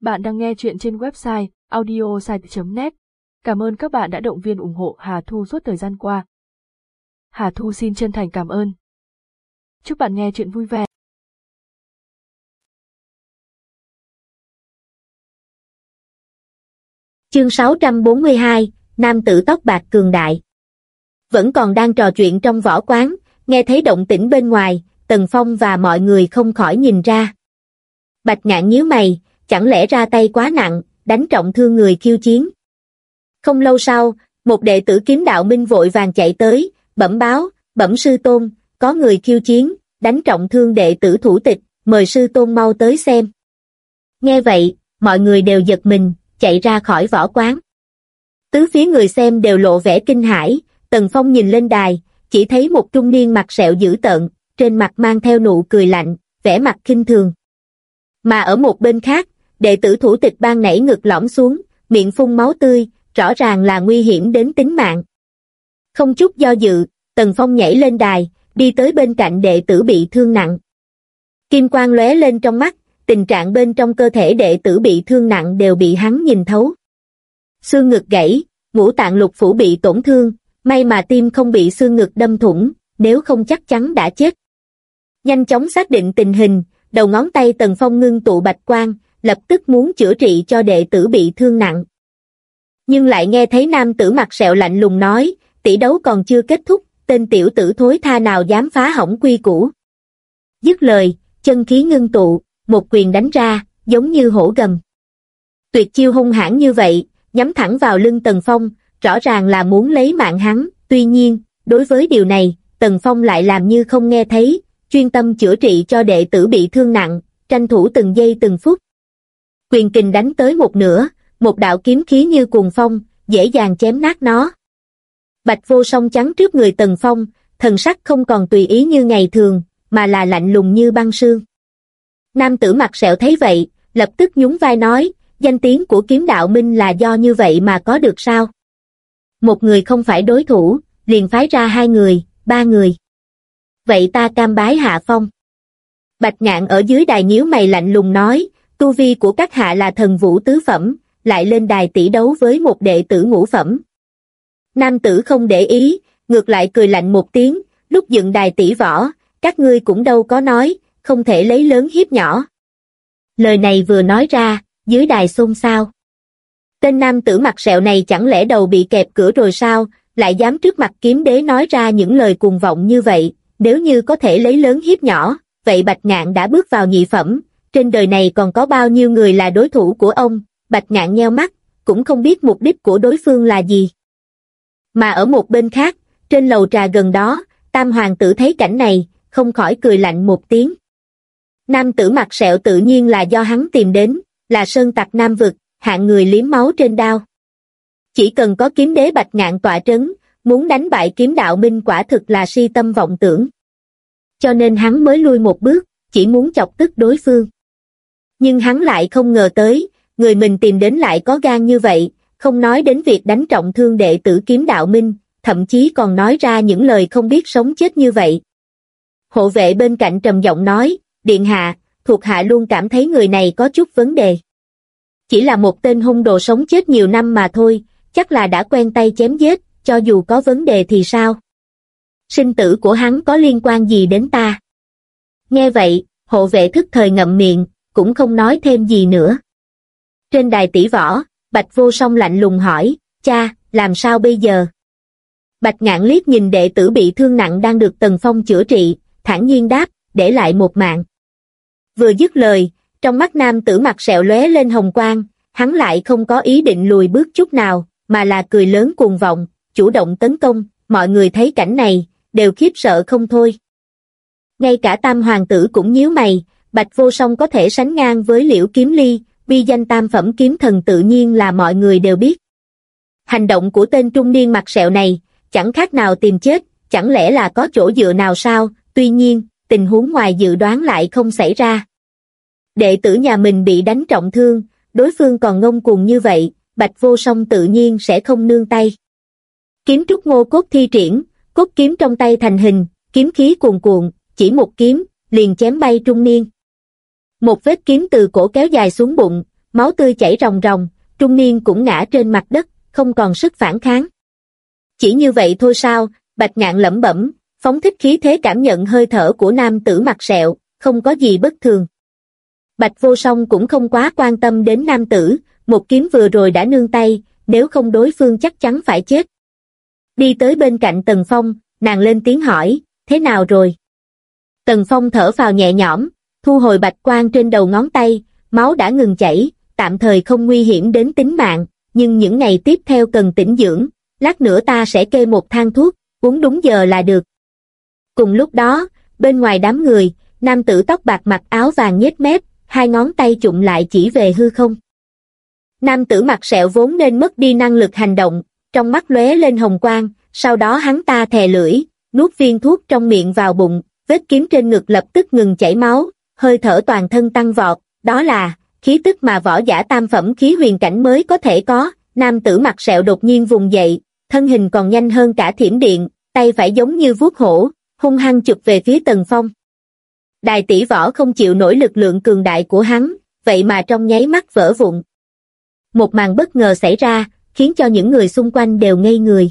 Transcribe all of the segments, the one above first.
Bạn đang nghe chuyện trên website audiosite.net. Cảm ơn các bạn đã động viên ủng hộ Hà Thu suốt thời gian qua. Hà Thu xin chân thành cảm ơn. Chúc bạn nghe chuyện vui vẻ. Chương 642, Nam tử tóc bạc cường đại. Vẫn còn đang trò chuyện trong võ quán, nghe thấy động tĩnh bên ngoài, Tần Phong và mọi người không khỏi nhìn ra. Bạch Ngạn nhíu mày, chẳng lẽ ra tay quá nặng, đánh trọng thương người khiêu chiến. Không lâu sau, một đệ tử Kiếm Đạo Minh vội vàng chạy tới, bẩm báo, bẩm sư tôn, có người khiêu chiến, đánh trọng thương đệ tử thủ tịch, mời sư tôn mau tới xem. Nghe vậy, mọi người đều giật mình, chạy ra khỏi võ quán. Tứ phía người xem đều lộ vẻ kinh hãi, Tần Phong nhìn lên đài, chỉ thấy một trung niên mặt sẹo dữ tợn, trên mặt mang theo nụ cười lạnh, vẻ mặt khinh thường. Mà ở một bên khác, đệ tử thủ tịch ban nảy ngực lõm xuống, miệng phun máu tươi, rõ ràng là nguy hiểm đến tính mạng. Không chút do dự, Tần Phong nhảy lên đài, đi tới bên cạnh đệ tử bị thương nặng. Kim quang lóe lên trong mắt, tình trạng bên trong cơ thể đệ tử bị thương nặng đều bị hắn nhìn thấu. Xương ngực gãy, ngũ tạng lục phủ bị tổn thương, may mà tim không bị xương ngực đâm thủng, nếu không chắc chắn đã chết. Nhanh chóng xác định tình hình, đầu ngón tay Tần Phong ngưng tụ bạch quang, lập tức muốn chữa trị cho đệ tử bị thương nặng. Nhưng lại nghe thấy nam tử mặt sẹo lạnh lùng nói, tỷ đấu còn chưa kết thúc, tên tiểu tử thối tha nào dám phá hỏng quy củ. Dứt lời, chân khí ngưng tụ, một quyền đánh ra, giống như hổ gầm. Tuyệt chiêu hung hãn như vậy, nhắm thẳng vào lưng Tần Phong, rõ ràng là muốn lấy mạng hắn, tuy nhiên, đối với điều này, Tần Phong lại làm như không nghe thấy, chuyên tâm chữa trị cho đệ tử bị thương nặng, tranh thủ từng giây từng phút. Quyền kình đánh tới một nửa, một đạo kiếm khí như cuồng phong, dễ dàng chém nát nó. Bạch Vô Song chắn trước người Tần Phong, thần sắc không còn tùy ý như ngày thường, mà là lạnh lùng như băng sương. Nam tử mặt sẹo thấy vậy, lập tức nhún vai nói, danh tiếng của Kiếm Đạo Minh là do như vậy mà có được sao? Một người không phải đối thủ, liền phái ra 2 người, 3 người. Vậy ta cam bái hạ phong. Bạch Ngạn ở dưới đài nhíu mày lạnh lùng nói, tu vi của các hạ là thần vũ tứ phẩm, lại lên đài tỷ đấu với một đệ tử ngũ phẩm. Nam tử không để ý, ngược lại cười lạnh một tiếng, lúc dựng đài tỷ võ, các ngươi cũng đâu có nói, không thể lấy lớn hiếp nhỏ. Lời này vừa nói ra, dưới đài xôn xao. Tên nam tử mặt sẹo này chẳng lẽ đầu bị kẹp cửa rồi sao, lại dám trước mặt kiếm đế nói ra những lời cuồng vọng như vậy, nếu như có thể lấy lớn hiếp nhỏ, vậy Bạch Ngạn đã bước vào nhị phẩm, trên đời này còn có bao nhiêu người là đối thủ của ông? Bạch Ngạn nheo mắt, cũng không biết mục đích của đối phương là gì. Mà ở một bên khác, trên lầu trà gần đó, Tam hoàng tử thấy cảnh này, không khỏi cười lạnh một tiếng. Nam tử mặt sẹo tự nhiên là do hắn tìm đến, là sơn tặc Nam vực, hạng người liếm máu trên đao. Chỉ cần có kiếm đế Bạch Ngạn tọa trấn, muốn đánh bại Kiếm Đạo Minh quả thực là si tâm vọng tưởng. Cho nên hắn mới lui một bước, chỉ muốn chọc tức đối phương. Nhưng hắn lại không ngờ tới, người mình tìm đến lại có gan như vậy, không nói đến việc đánh trọng thương đệ tử Kiếm Đạo Minh, thậm chí còn nói ra những lời không biết sống chết như vậy. Hộ vệ bên cạnh trầm giọng nói, điện hạ, thuộc hạ luôn cảm thấy người này có chút vấn đề. Chỉ là một tên hung đồ sống chết nhiều năm mà thôi, chắc là đã quen tay chém giết, cho dù có vấn đề thì sao? Sinh tử của hắn có liên quan gì đến ta? Nghe vậy, hộ vệ thức thời ngậm miệng, cũng không nói thêm gì nữa. Trên đài tỷ võ, Bạch Vô Song lạnh lùng hỏi, cha, làm sao bây giờ? Bạch Ngạn liếc nhìn đệ tử bị thương nặng đang được Tần Phong chữa trị, thản nhiên đáp, để lại một mạng. Vừa dứt lời, trong mắt nam tử mặt sẹo lóe lên hồng quang, hắn lại không có ý định lùi bước chút nào, mà là cười lớn cuồng vọng, chủ động tấn công, mọi người thấy cảnh này, đều khiếp sợ không thôi. Ngay cả Tam hoàng tử cũng nhíu mày, Bạch Vô Song có thể sánh ngang với Liễu Kiếm Ly, uy danh tam phẩm kiếm thần tự nhiên là mọi người đều biết. Hành động của tên trung niên mặt sẹo này, chẳng khác nào tìm chết, chẳng lẽ là có chỗ dựa nào sao? Tuy nhiên, tình huống ngoài dự đoán lại không xảy ra. Đệ tử nhà mình bị đánh trọng thương, đối phương còn ngông cuồng như vậy, Bạch Vô Song tự nhiên sẽ không nương tay. Kiếm trúc ngô cốt thi triển, cốt kiếm trong tay thành hình, kiếm khí cuồn cuộn, chỉ một kiếm, liền chém bay trung niên. Một vết kiếm từ cổ kéo dài xuống bụng, máu tươi chảy ròng ròng, trung niên cũng ngã trên mặt đất, không còn sức phản kháng. Chỉ như vậy thôi sao? Bạch Ngạn lẩm bẩm, phóng thích khí thế cảm nhận hơi thở của nam tử mặt sẹo, không có gì bất thường. Bạch Vô Song cũng không quá quan tâm đến nam tử, một kiếm vừa rồi đã nương tay, nếu không đối phương chắc chắn phải chết. Đi tới bên cạnh Tần Phong, nàng lên tiếng hỏi, thế nào rồi? Tần Phong thở phào nhẹ nhõm, thu hồi bạch quang trên đầu ngón tay, máu đã ngừng chảy, tạm thời không nguy hiểm đến tính mạng, nhưng những ngày tiếp theo cần tĩnh dưỡng, lát nữa ta sẽ kê một thang thuốc, uống đúng giờ là được. Cùng lúc đó, bên ngoài đám người, nam tử tóc bạc mặc áo vàng nhếch mép, hai ngón tay chụm lại chỉ về hư không. Nam tử mặt sẹo vốn nên mất đi năng lực hành động, trong mắt lóe lên hồng quang, sau đó hắn ta thè lưỡi, nuốt viên thuốc trong miệng vào bụng, vết kiếm trên ngực lập tức ngừng chảy máu, hơi thở toàn thân tăng vọt, đó là khí tức mà võ giả tam phẩm khí huyền cảnh mới có thể có. Nam tử mặt sẹo đột nhiên vùng dậy, thân hình còn nhanh hơn cả thiểm điện, tay phải giống như vuốt hổ, hung hăng chụp về phía Tần Phong. Đài tỷ võ không chịu nổi lực lượng cường đại của hắn, vậy mà trong nháy mắt vỡ vụn. Một màn bất ngờ xảy ra, khiến cho những người xung quanh đều ngây người.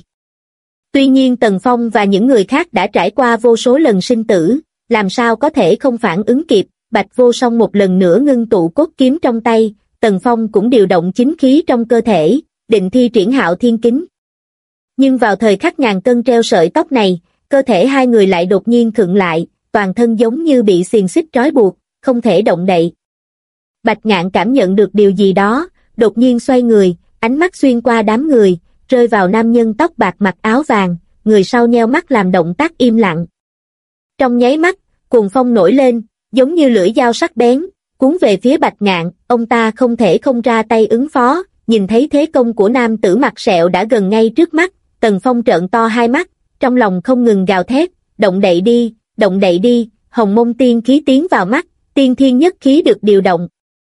Tuy nhiên Tần Phong và những người khác đã trải qua vô số lần sinh tử, làm sao có thể không phản ứng kịp. Bạch Vô Song một lần nữa ngưng tụ cốt kiếm trong tay, Tần Phong cũng điều động chính khí trong cơ thể, định thi triển Hạo Thiên Kính. Nhưng vào thời khắc ngàn cân treo sợi tóc này, cơ thể hai người lại đột nhiên khựng lại, toàn thân giống như bị xiềng xích trói buộc, không thể động đậy. Bạch Ngạn cảm nhận được điều gì đó, đột nhiên xoay người, ánh mắt xuyên qua đám người, rơi vào nam nhân tóc bạc mặc áo vàng, người sau nheo mắt làm động tác im lặng. Trong nháy mắt, cuồng phong nổi lên, giống như lưỡi dao sắc bén, cuốn về phía Bạch Ngạn, ông ta không thể không ra tay ứng phó, nhìn thấy thế công của nam tử mặt sẹo đã gần ngay trước mắt, Tần Phong trợn to hai mắt, trong lòng không ngừng gào thét, động đậy đi, hồng mông tiên khí tiến vào mắt, tiên thiên nhất khí được điều động.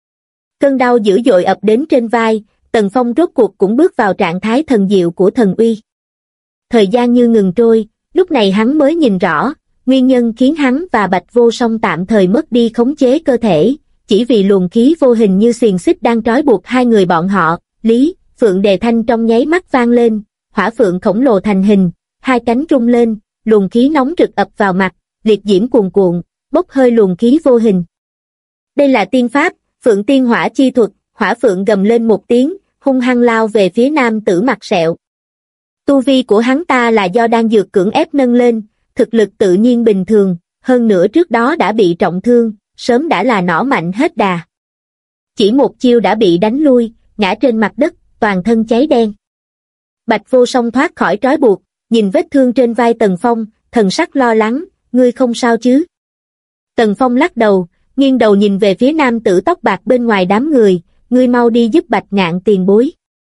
Cơn đau dữ dội ập đến trên vai, Tần Phong rốt cuộc cũng bước vào trạng thái thần diệu của thần uy. Thời gian như ngừng trôi, lúc này hắn mới nhìn rõ, nguyên nhân khiến hắn và Bạch Vô Song tạm thời mất đi khống chế cơ thể, chỉ vì luồng khí vô hình như xiềng xích đang trói buộc hai người bọn họ. Lý, Phượng đề thanh trong nháy mắt vang lên, hỏa phượng khổng lồ thành hình, hai cánh rung lên, luồng khí nóng rực ập vào mặt, liệt diễm cuồn cuộn, bốc hơi luồng khí vô hình. Đây là tiên pháp, Phượng Tiên Hỏa chi thuật. Hỏa phượng gầm lên một tiếng, hung hăng lao về phía nam tử mặt sẹo. Tu vi của hắn ta là do đan dược cưỡng ép nâng lên, thực lực tự nhiên bình thường, hơn nữa trước đó đã bị trọng thương, sớm đã là nỏ mạnh hết đà. Chỉ một chiêu đã bị đánh lui, ngã trên mặt đất, toàn thân cháy đen. Bạch Vô Song thoát khỏi trói buộc, nhìn vết thương trên vai Tần Phong, thần sắc lo lắng, ngươi không sao chứ? Tần Phong lắc đầu, nghiêng đầu nhìn về phía nam tử tóc bạc bên ngoài đám người, ngươi mau đi giúp Bạch Ngạn tiền bối.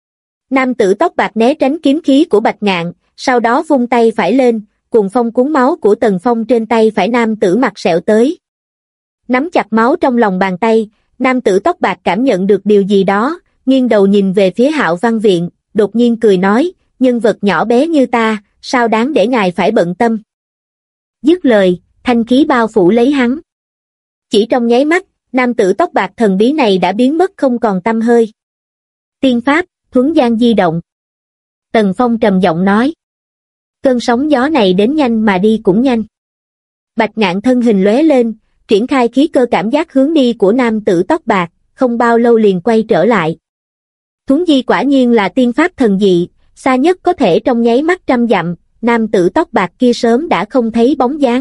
Nam tử tóc bạc né tránh kiếm khí của Bạch Ngạn, sau đó vung tay phải lên, cuồng phong cuốn máu của Tần Phong trên tay phải nam tử mặt sẹo tới. Nắm chặt máu trong lòng bàn tay, nam tử tóc bạc cảm nhận được điều gì đó, nghiêng đầu nhìn về phía Hạo Văn Viện, đột nhiên cười nói, nhân vật nhỏ bé như ta, sao đáng để ngài phải bận tâm. Dứt lời, thanh khí bao phủ lấy hắn. Chỉ trong nháy mắt, nam tử tóc bạc thần bí này đã biến mất không còn tăm hơi. Tiên pháp, thuấn gian di động. Tần Phong trầm giọng nói. Cơn sóng gió này đến nhanh mà đi cũng nhanh. Bạch Ngạn thân hình lóe lên, triển khai khí cơ cảm giác hướng đi của nam tử tóc bạc, không bao lâu liền quay trở lại. Thuấn di quả nhiên là tiên pháp thần dị, xa nhất có thể trong nháy mắt trăm dặm, nam tử tóc bạc kia sớm đã không thấy bóng dáng.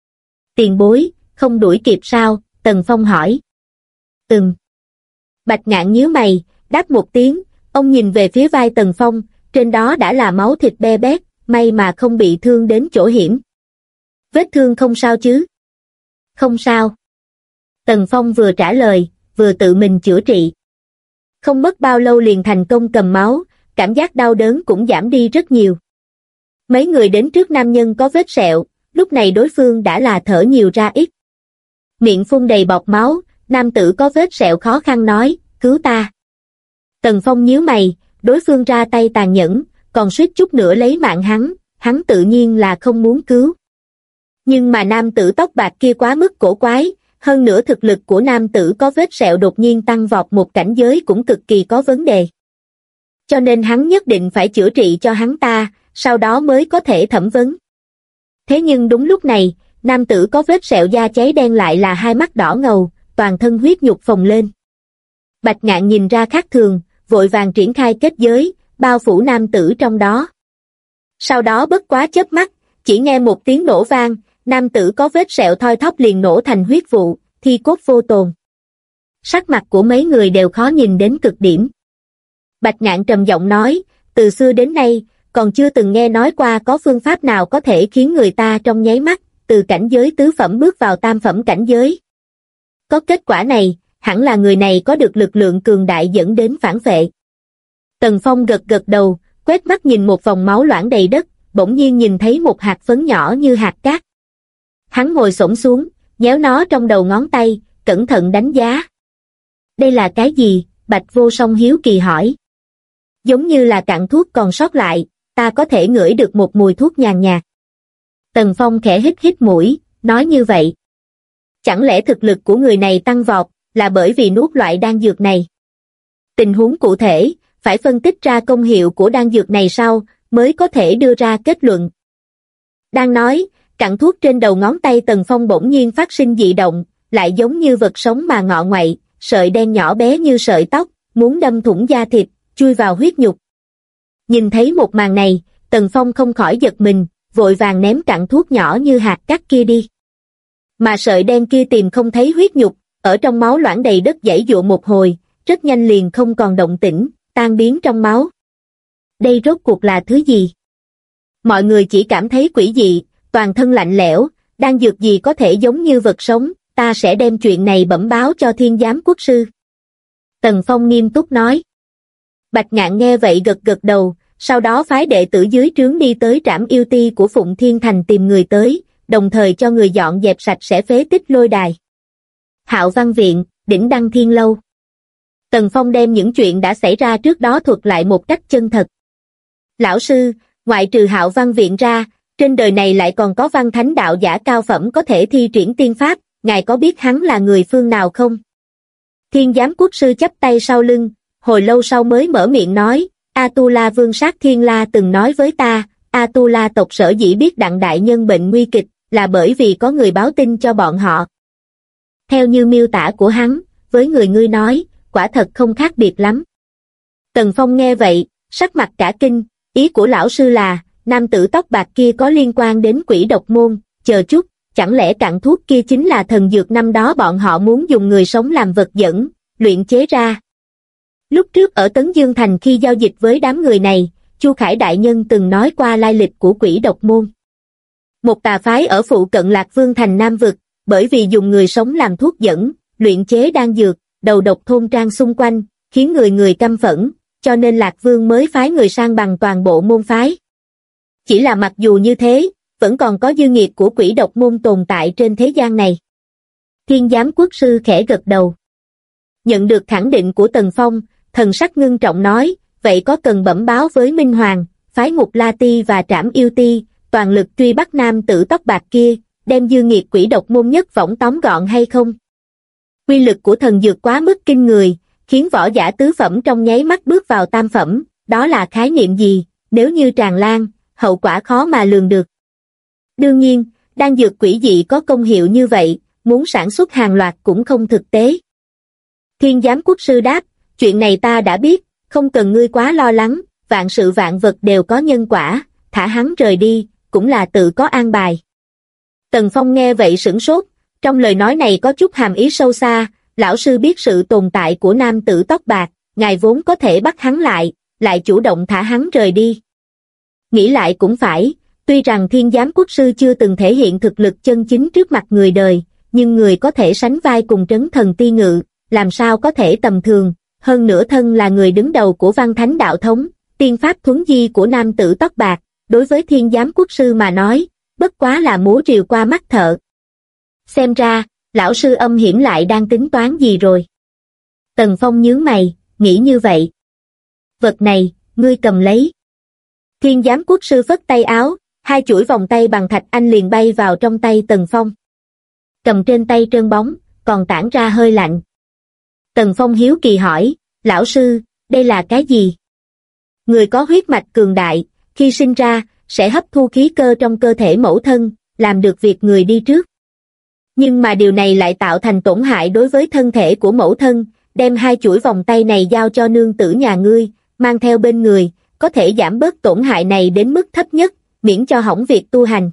Tiền bối, không đuổi kịp sao? Tần Phong hỏi. Bạch Ngạn nhíu mày, đáp một tiếng, ông nhìn về phía vai Tần Phong, trên đó đã là máu thịt be bét, may mà không bị thương đến chỗ hiểm. Vết thương không sao chứ? Không sao. Tần Phong vừa trả lời, vừa tự mình chữa trị. Không mất bao lâu liền thành công cầm máu, cảm giác đau đớn cũng giảm đi rất nhiều. Mấy người đến trước nam nhân có vết sẹo, lúc này đối phương đã là thở nhiều ra ít. Miệng phun đầy bọt máu, nam tử có vết sẹo khó khăn nói, cứu ta. Tần Phong nhíu mày, đối phương ra tay tàn nhẫn, còn suýt chút nữa lấy mạng hắn tự nhiên là không muốn cứu. Nhưng mà nam tử tóc bạc kia quá mức cổ quái, hơn nữa thực lực của nam tử có vết sẹo đột nhiên tăng vọt một cảnh giới cũng cực kỳ có vấn đề. Cho nên hắn nhất định phải chữa trị cho hắn ta, sau đó mới có thể thẩm vấn. Thế nhưng đúng lúc này, nam tử có vết sẹo da cháy đen lại là hai mắt đỏ ngầu, toàn thân huyết nhục phồng lên. Bạch Ngạn nhìn ra khác thường, vội vàng triển khai kết giới, bao phủ nam tử trong đó. Sau đó bất quá chớp mắt, chỉ nghe một tiếng nổ vang, nam tử có vết sẹo thoi thóp liền nổ thành huyết vụ, thi cốt vô tồn. Sắc mặt của mấy người đều khó nhìn đến cực điểm. Bạch Ngạn trầm giọng nói, từ xưa đến nay, còn chưa từng nghe nói qua có phương pháp nào có thể khiến người ta trong nháy mắt, từ cảnh giới tứ phẩm bước vào tam phẩm cảnh giới. Có kết quả này, hẳn là người này có được lực lượng cường đại dẫn đến phản vệ. Tần Phong gật gật đầu, quét mắt nhìn một vòng máu loãng đầy đất, bỗng nhiên nhìn thấy một hạt phấn nhỏ như hạt cát. Hắn ngồi xổm xuống, nhéo nó trong đầu ngón tay, cẩn thận đánh giá. Đây là cái gì? Bạch Vô Song hiếu kỳ hỏi. Giống như là cặn thuốc còn sót lại, ta có thể ngửi được một mùi thuốc nhàn nhạt. Tần Phong khẽ hít hít mũi, nói như vậy. Chẳng lẽ thực lực của người này tăng vọt, là bởi vì nuốt loại đan dược này? Tình huống cụ thể, phải phân tích ra công hiệu của đan dược này sau, mới có thể đưa ra kết luận. Đang nói, cặn thuốc trên đầu ngón tay Tần Phong bỗng nhiên phát sinh dị động, lại giống như vật sống mà ngọ ngoại, sợi đen nhỏ bé như sợi tóc, muốn đâm thủng da thịt, chui vào huyết nhục. Nhìn thấy một màn này, Tần Phong không khỏi giật mình, vội vàng ném cặn thuốc nhỏ như hạt cát kia đi. Mà sợi đen kia tìm không thấy huyết nhục, ở trong máu loãng đầy đất giãy giụa một hồi, rất nhanh liền không còn động tĩnh, tan biến trong máu. Đây rốt cuộc là thứ gì? Mọi người chỉ cảm thấy quỷ dị, toàn thân lạnh lẽo, đan dược gì có thể giống như vật sống, ta sẽ đem chuyện này bẩm báo cho Thiên Giám Quốc sư. Tần Phong nghiêm túc nói. Bạch Ngạn nghe vậy gật gật đầu, sau đó phái đệ tử dưới trướng đi tới trảm yêu ti của Phụng Thiên Thành tìm người tới, đồng thời cho người dọn dẹp sạch sẽ phế tích lôi đài. Hạo Văn Viện, Đỉnh Đăng Thiên Lâu. Tần Phong đem những chuyện đã xảy ra trước đó thuật lại một cách chân thật. Lão sư, ngoại trừ Hạo Văn Viện ra, trên đời này lại còn có văn thánh đạo giả cao phẩm có thể thi triển tiên pháp, ngài có biết hắn là người phương nào không? Thiên Giám Quốc sư chắp tay sau lưng, hồi lâu sau mới mở miệng nói, Atula Vương Sát Thiên La từng nói với ta, Atula tộc sở dĩ biết Đặng đại nhân bệnh nguy kịch, là bởi vì có người báo tin cho bọn họ. Theo như miêu tả của hắn, với người ngươi nói, quả thật không khác biệt lắm. Tần Phong nghe vậy, sắc mặt cả kinh, ý của lão sư là, nam tử tóc bạc kia có liên quan đến quỷ độc môn, chờ chút, chẳng lẽ cặn thuốc kia chính là thần dược năm đó bọn họ muốn dùng người sống làm vật dẫn, luyện chế ra. Lúc trước ở Tấn Dương Thành khi giao dịch với đám người này, Chu Khải đại nhân từng nói qua lai lịch của quỷ độc môn. Một tà phái ở phụ cận Lạc Vương Thành Nam Vực, bởi vì dùng người sống làm thuốc dẫn, luyện chế đan dược, đầu độc thôn trang xung quanh, khiến người người căm phẫn, cho nên Lạc Vương mới phái người sang bằng toàn bộ môn phái. Chỉ là mặc dù như thế, vẫn còn có dư nghiệt của quỷ độc môn tồn tại trên thế gian này. Thiên Giám Quốc sư khẽ gật đầu. Nhận được khẳng định của Tần Phong, thần sắc ngưng trọng nói, vậy có cần bẩm báo với Minh Hoàng, phái Ngục La Ti và Trảm Yêu Ti, toàn lực truy bắt nam tử tóc bạc kia, đem dư nghiệt quỷ độc môn nhất võng tóm gọn hay không? Quy lực của thần dược quá mức kinh người, khiến võ giả tứ phẩm trong nháy mắt bước vào tam phẩm, đó là khái niệm gì, nếu như tràn lan, hậu quả khó mà lường được. Đương nhiên, đan dược quỷ dị có công hiệu như vậy, muốn sản xuất hàng loạt cũng không thực tế. Thiên Giám Quốc sư đáp, chuyện này ta đã biết, không cần ngươi quá lo lắng, vạn sự vạn vật đều có nhân quả, thả hắn rời đi, cũng là tự có an bài. Tần Phong nghe vậy sửng sốt, trong lời nói này có chút hàm ý sâu xa, lão sư biết sự tồn tại của nam tử tóc bạc, ngài vốn có thể bắt hắn lại chủ động thả hắn rời đi. Nghĩ lại cũng phải, tuy rằng Thiên Giám Quốc sư chưa từng thể hiện thực lực chân chính trước mặt người đời, nhưng người có thể sánh vai cùng Trấn Thần Ti Ngự, làm sao có thể tầm thường, hơn nữa thân là người đứng đầu của văn thánh đạo thống, tiên pháp thuấn di của nam tử tóc bạc, đối với Thiên Giám Quốc sư mà nói, bất quá là múa rìu qua mắt thợ. Xem ra, lão sư âm hiểm lại đang tính toán gì rồi. Tần Phong nhướng mày, nghĩ như vậy. Vật này, ngươi cầm lấy. Thiên Giám Quốc sư phất tay áo, hai chuỗi vòng tay bằng thạch anh liền bay vào trong tay Tần Phong. Cầm trên tay trơn bóng, còn tản ra hơi lạnh. Tần Phong hiếu kỳ hỏi, lão sư, đây là cái gì? Người có huyết mạch cường đại, khi sinh ra, sẽ hấp thu khí cơ trong cơ thể mẫu thân, làm được việc người đi trước. Nhưng mà điều này lại tạo thành tổn hại đối với thân thể của mẫu thân, đem 2 chuỗi vòng tay này giao cho nương tử nhà ngươi, mang theo bên người, có thể giảm bớt tổn hại này đến mức thấp nhất, miễn cho hỏng việc tu hành.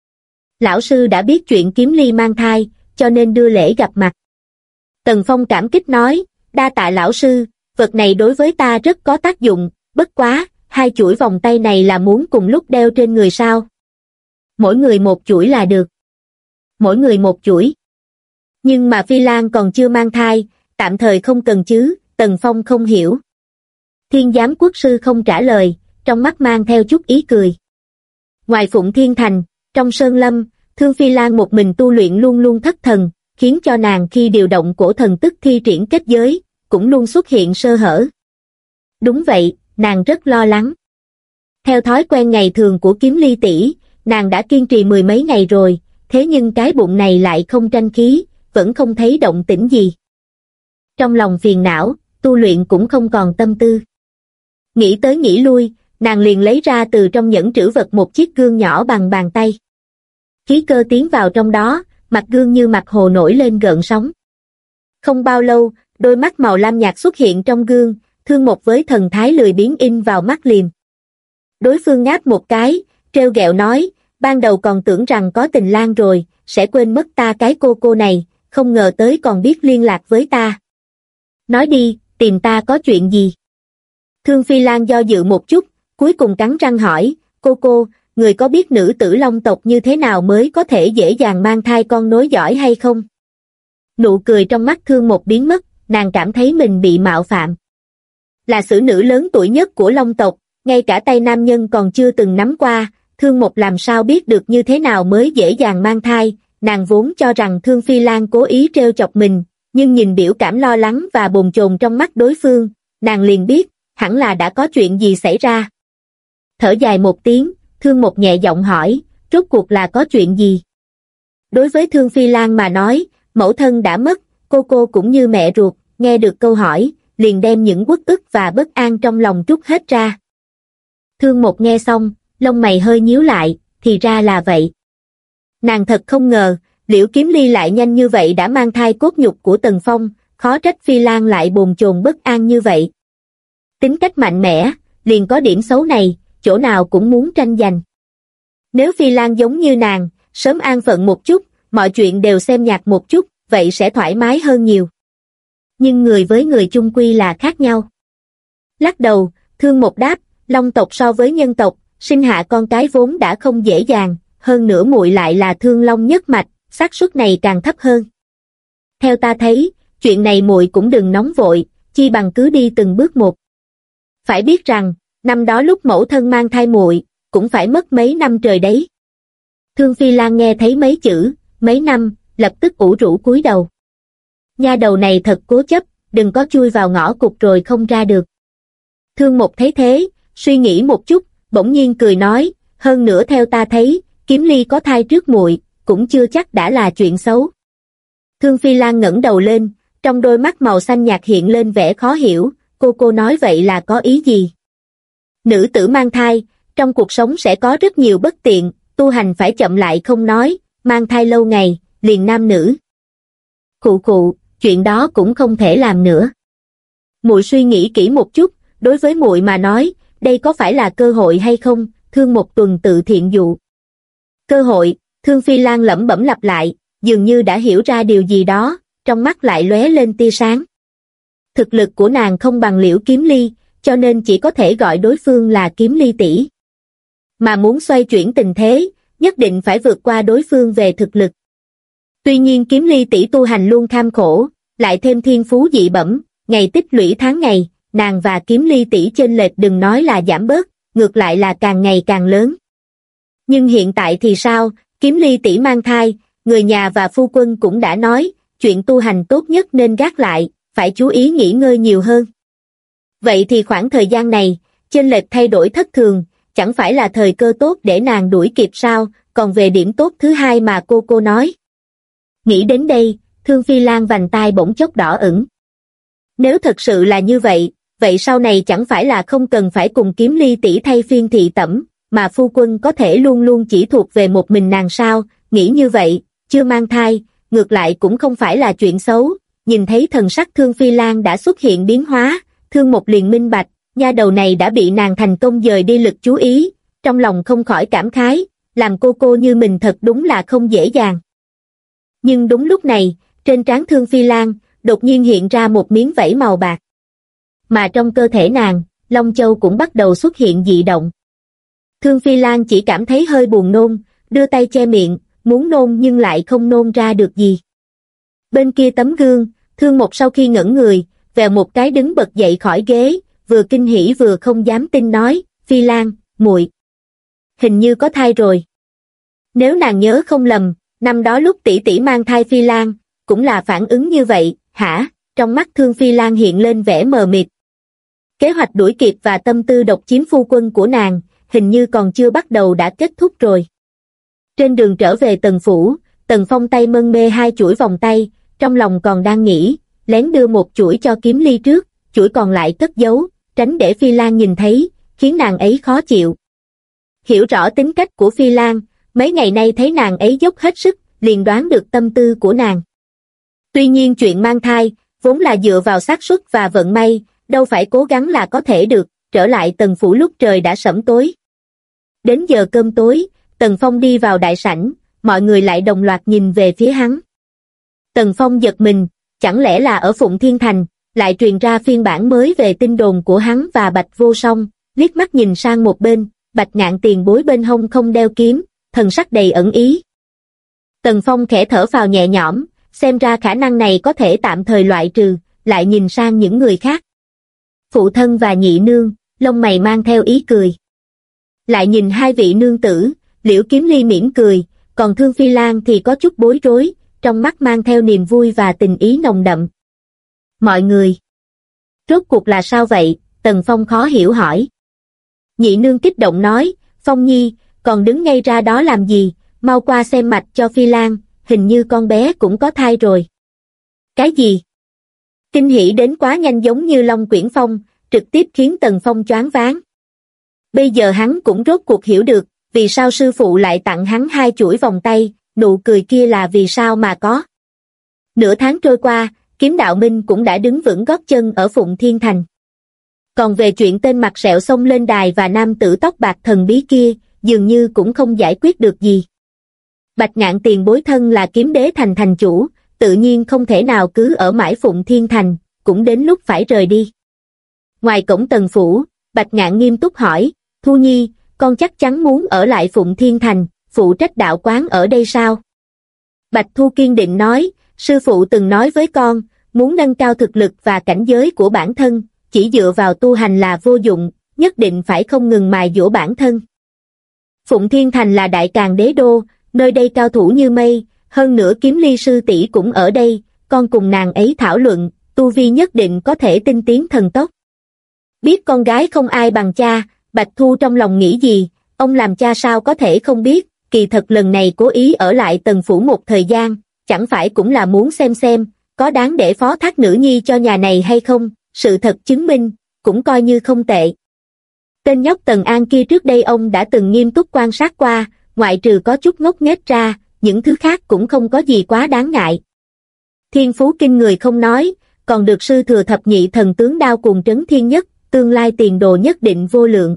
Lão sư đã biết chuyện Kiếm Ly mang thai, cho nên đưa lễ gặp mặt. Tần Phong cảm kích nói, đa tạ lão sư, vật này đối với ta rất có tác dụng, bất quá, 2 chuỗi vòng tay này là muốn cùng lúc đeo trên người sao? Mỗi người 1 chuỗi là được. Mỗi người 1 chuỗi. Nhưng mà Phi Lan còn chưa mang thai, tạm thời không cần chứ, Tần Phong không hiểu. Thiên Giám Quốc sư không trả lời, trong mắt mang theo chút ý cười. Ngoài Phụng Thiên Thành, trong Sơn Lâm, Thương Phi Lan một mình tu luyện luôn luôn thất thần, khiến cho nàng khi điều động cổ thần tức thi triển kết giới, cũng luôn xuất hiện sơ hở. Đúng vậy, nàng rất lo lắng. Theo thói quen ngày thường của Kiếm Ly tỷ, nàng đã kiên trì 10 mấy ngày rồi, thế nhưng cái bụng này lại không tranh khí, vẫn không thấy động tĩnh gì. Trong lòng phiền não, tu luyện cũng không còn tâm tư. Nghĩ tới nghĩ lui, nàng liền lấy ra từ trong nhẫn trữ vật một chiếc gương nhỏ bằng bàn tay. Khí cơ tiến vào trong đó, mặt gương như mặt hồ nổi lên gợn sóng. Không bao lâu, đôi mắt màu lam nhạt xuất hiện trong gương, Thương Mộc với thần thái lười biếng in vào mắt liền. Đối phương ngáp một cái, trêu ghẹo nói, ban đầu còn tưởng rằng có tình lang rồi, sẽ quên mất ta cái cô này, không ngờ tới còn biết liên lạc với ta. Nói đi, tìm ta có chuyện gì? Thương Phi Lan do dự một chút, cuối cùng cắn răng hỏi, cô, người có biết nữ tử Long tộc như thế nào mới có thể dễ dàng mang thai con nối dõi hay không? Nụ cười trong mắt Thương Mộc biến mất, nàng cảm thấy mình bị mạo phạm. Là xử nữ lớn tuổi nhất của Long tộc, ngay cả tay nam nhân còn chưa từng nắm qua, Thương Mộc làm sao biết được như thế nào mới dễ dàng mang thai, nàng vốn cho rằng Thương Phi Lan cố ý trêu chọc mình, nhưng nhìn biểu cảm lo lắng và bồn chồn trong mắt đối phương, nàng liền biết, hẳn là đã có chuyện gì xảy ra. Thở dài một tiếng, Thương Mộc nhẹ giọng hỏi, rốt cuộc là có chuyện gì? Đối với Thương Phi Lan mà nói, mẫu thân đã mất, cô cũng như mẹ ruột, nghe được câu hỏi, liền đem những uất ức và bất an trong lòng trút hết ra. Thương Mộc nghe xong, lông mày hơi nhíu lại, thì ra là vậy. Nàng thật không ngờ, Liễu Kiếm Ly lại nhanh như vậy đã mang thai cốt nhục của Tần Phong, khó trách Phi Lan lại bồn chồn bất an như vậy. Tính cách mạnh mẽ, liền có điểm xấu này, chỗ nào cũng muốn tranh giành. Nếu Phi Lan giống như nàng, sớm an phận một chút, mọi chuyện đều xem nhạt một chút, vậy sẽ thoải mái hơn nhiều. Nhưng người với người chung quy là khác nhau. Lắc đầu, Thương Mộc đáp, Long tộc so với nhân tộc, sinh hạ con cái vốn đã không dễ dàng, hơn nữa muội lại là Thương Long nhất mạch, xác suất này càng thấp hơn. Theo ta thấy, chuyện này muội cũng đừng nóng vội, chi bằng cứ đi từng bước một. Phải biết rằng, năm đó lúc mẫu thân mang thai muội, cũng phải mất mấy năm trời đấy. Thương Phi Lan nghe thấy mấy chữ, mấy năm, lập tức ủ rũ cúi đầu. Nha đầu này thật cố chấp, đừng có chui vào ngõ cụt rồi không ra được. Thương Mộc thấy thế, suy nghĩ một chút, bỗng nhiên cười nói, hơn nữa theo ta thấy, Kiếm Ly có thai trước muội, cũng chưa chắc đã là chuyện xấu. Thương Phi Lan ngẩng đầu lên, trong đôi mắt màu xanh nhạt hiện lên vẻ khó hiểu, cô nói vậy là có ý gì? Nữ tử mang thai, trong cuộc sống sẽ có rất nhiều bất tiện, tu hành phải chậm lại không nói, mang thai lâu ngày, liền nam nữ. Khụ, chuyện đó cũng không thể làm nữa. Muội suy nghĩ kỹ một chút, đối với muội mà nói, đây có phải là cơ hội hay không? Thương Một Tuần tự thiện dụ. Cơ hội, Thương Phi Lan lẩm bẩm lặp lại, dường như đã hiểu ra điều gì đó, trong mắt lại lóe lên tia sáng. Thực lực của nàng không bằng Liễu Kiếm Ly, cho nên chỉ có thể gọi đối phương là Kiếm Ly tỷ. Mà muốn xoay chuyển tình thế, nhất định phải vượt qua đối phương về thực lực. Tuy nhiên Kiếm Ly tỷ tu hành luôn kham khổ, lại thêm thiên phú dị bẩm, ngày tích lũy tháng ngày, nàng và Kiếm Ly tỷ chênh lệch đừng nói là giảm bớt, ngược lại là càng ngày càng lớn. Nhưng hiện tại thì sao, Kiếm Ly tỷ mang thai, người nhà và phu quân cũng đã nói, chuyện tu hành tốt nhất nên gác lại, phải chú ý nghỉ ngơi nhiều hơn. Vậy thì khoảng thời gian này, chênh lệch thay đổi thất thường, chẳng phải là thời cơ tốt để nàng đuổi kịp sao, còn về điểm tốt thứ hai mà cô nói. Nghĩ đến đây, Thương Phi Lan vành tai bỗng chốc đỏ ửng. Nếu thật sự là như vậy, vậy sau này chẳng phải là không cần phải cùng Kiếm Ly tỷ thay phiên thị tẩm, mà phu quân có thể luôn luôn chỉ thuộc về một mình nàng sao? Nghĩ như vậy, chưa mang thai, ngược lại cũng không phải là chuyện xấu. Nhìn thấy thần sắc Thương Phi Lan đã xuất hiện biến hóa, Thương Mộc liền minh bạch, nha đầu này đã bị nàng thành công dời đi lực chú ý, trong lòng không khỏi cảm khái, làm cô như mình thật đúng là không dễ dàng. Nhưng đúng lúc này, trên trán Thương Phi Lan, đột nhiên hiện ra một miếng vảy màu bạc. Mà trong cơ thể nàng, Long Châu cũng bắt đầu xuất hiện dị động. Thương Phi Lan chỉ cảm thấy hơi buồn nôn, đưa tay che miệng, muốn nôn nhưng lại không nôn ra được gì. Bên kia tấm gương, Thương Mộc sau khi ngẩn người, vèo một cái đứng bật dậy khỏi ghế, vừa kinh hỉ vừa không dám tin nói, Phi Lan, muội hình như có thai rồi. Nếu nàng nhớ không lầm, năm đó lúc tỷ tỷ mang thai Phi Lan, cũng là phản ứng như vậy, hả? Trong mắt Thương Phi Lan hiện lên vẻ mờ mịt. Kế hoạch đuổi kịp và tâm tư độc chiếm phu quân của nàng, hình như còn chưa bắt đầu đã kết thúc rồi. Trên đường trở về Tần phủ, Tần Phong tay mân mê hai chuỗi vòng tay, trong lòng còn đang nghĩ, lén đưa một chuỗi cho Kiếm Ly trước, chuỗi còn lại cất giấu, tránh để Phi Lan nhìn thấy, khiến nàng ấy khó chịu. Hiểu rõ tính cách của Phi Lan, mấy ngày nay thấy nàng ấy dốc hết sức, liền đoán được tâm tư của nàng. Tuy nhiên chuyện mang thai, vốn là dựa vào xác suất và vận may, đâu phải cố gắng là có thể được, trở lại Tần phủ lúc trời đã sẫm tối. Đến giờ cơm tối, Tần Phong đi vào đại sảnh, mọi người lại đồng loạt nhìn về phía hắn. Tần Phong giật mình, chẳng lẽ là ở Phụng Thiên Thành, lại truyền ra phiên bản mới về tin đồn của hắn và Bạch Vô Song, liếc mắt nhìn sang một bên, Bạch Ngạn tiền bối bên hông không đeo kiếm, thần sắc đầy ẩn ý. Tần Phong khẽ thở phào nhẹ nhõm, xem ra khả năng này có thể tạm thời loại trừ, lại nhìn sang những người khác. Phụ thân và nhị nương, lông mày mang theo ý cười. Lại nhìn hai vị nương tử, Liễu Kiếm Ly mỉm cười, còn Thương Phi Lan thì có chút bối rối, trong mắt mang theo niềm vui và tình ý nồng đậm. Mọi người, rốt cuộc là sao vậy? Tần Phong khó hiểu hỏi. Nhị nương kích động nói, Phong Nhi, còn đứng ngay ra đó làm gì, mau qua xem mạch cho Phi Lan, hình như con bé cũng có thai rồi. Cái gì? Kinh hỉ đến quá nhanh giống như Long Quyển Phong, trực tiếp khiến Tần Phong choáng váng. Bây giờ hắn cũng rốt cuộc hiểu được, vì sao sư phụ lại tặng hắn hai chuỗi vòng tay, nụ cười kia là vì sao mà có. Nửa tháng trôi qua, Kiếm Đạo Minh cũng đã đứng vững gót chân ở Phụng Thiên Thành. Còn về chuyện tên mặt sẹo xông lên đài và nam tử tóc bạc thần bí kia, dường như cũng không giải quyết được gì. Bạch Ngạn tiền bối thân là Kiếm Đế thành thành chủ, tự nhiên không thể nào cứ ở mãi Phụng Thiên Thành, cũng đến lúc phải rời đi. Ngoài cổng Tần phủ, Bạch Ngạn nghiêm túc hỏi, Thu Nhi, con chắc chắn muốn ở lại Phụng Thiên Thành, phụ trách đạo quán ở đây sao? Bạch Thu kiên định nói, sư phụ từng nói với con, muốn nâng cao thực lực và cảnh giới của bản thân, chỉ dựa vào tu hành là vô dụng, nhất định phải không ngừng mài dũa bản thân. Phụng Thiên Thành là đại càn đế đô, nơi đây cao thủ như mây, hơn nữa Kiếm Ly sư tỷ cũng ở đây, con cùng nàng ấy thảo luận, tu vi nhất định có thể tinh tiến thần tốc. Biết con gái không ai bằng cha, Bạch Thu trong lòng nghĩ gì, ông làm cha sao có thể không biết, kỳ thật lần này cố ý ở lại Tần phủ một thời gian, chẳng phải cũng là muốn xem, có đáng để phó thác nữ nhi cho nhà này hay không, sự thật chứng minh, cũng coi như không tệ. Tên nhóc Tần An kia trước đây ông đã từng nghiêm túc quan sát qua, ngoại trừ có chút ngốc nghếch ra, những thứ khác cũng không có gì quá đáng ngại. Thiên phú kinh người không nói, còn được sư thừa thập nhị thần tướng đao cùng trấn thiên nhất, tương lai tiền đồ nhất định vô lượng.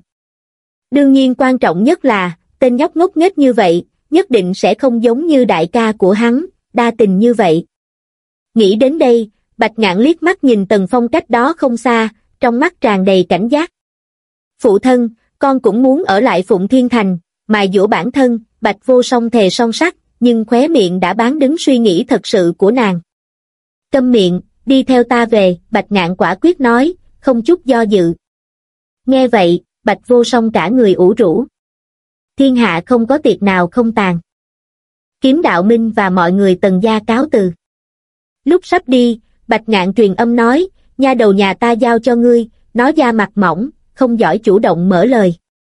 Đương nhiên quan trọng nhất là, tên nhóc ngốc nghếch như vậy, nhất định sẽ không giống như đại ca của hắn, đa tình như vậy. Nghĩ đến đây, Bạch Ngạn liếc mắt nhìn Tần Phong cách đó không xa, trong mắt tràn đầy cảnh giác. Phụ thân, con cũng muốn ở lại Phụng Thiên Thành, mài dũa bản thân, Bạch Vô Song thề son sắt, nhưng khóe miệng đã bán đứng suy nghĩ thật sự của nàng. Câm miệng, đi theo ta về, Bạch Ngạn quả quyết nói, không chút do dự. Nghe vậy, Bạch Vô Song cả người ủ rũ. Thiên hạ không có tiệc nào không tàn. Kiếm Đạo Minh và mọi người Tần gia cáo từ. Lúc sắp đi, Bạch Ngạn truyền âm nói, nha đầu nhà ta giao cho ngươi, nó da mặt mỏng, không giỏi chủ động mở lời.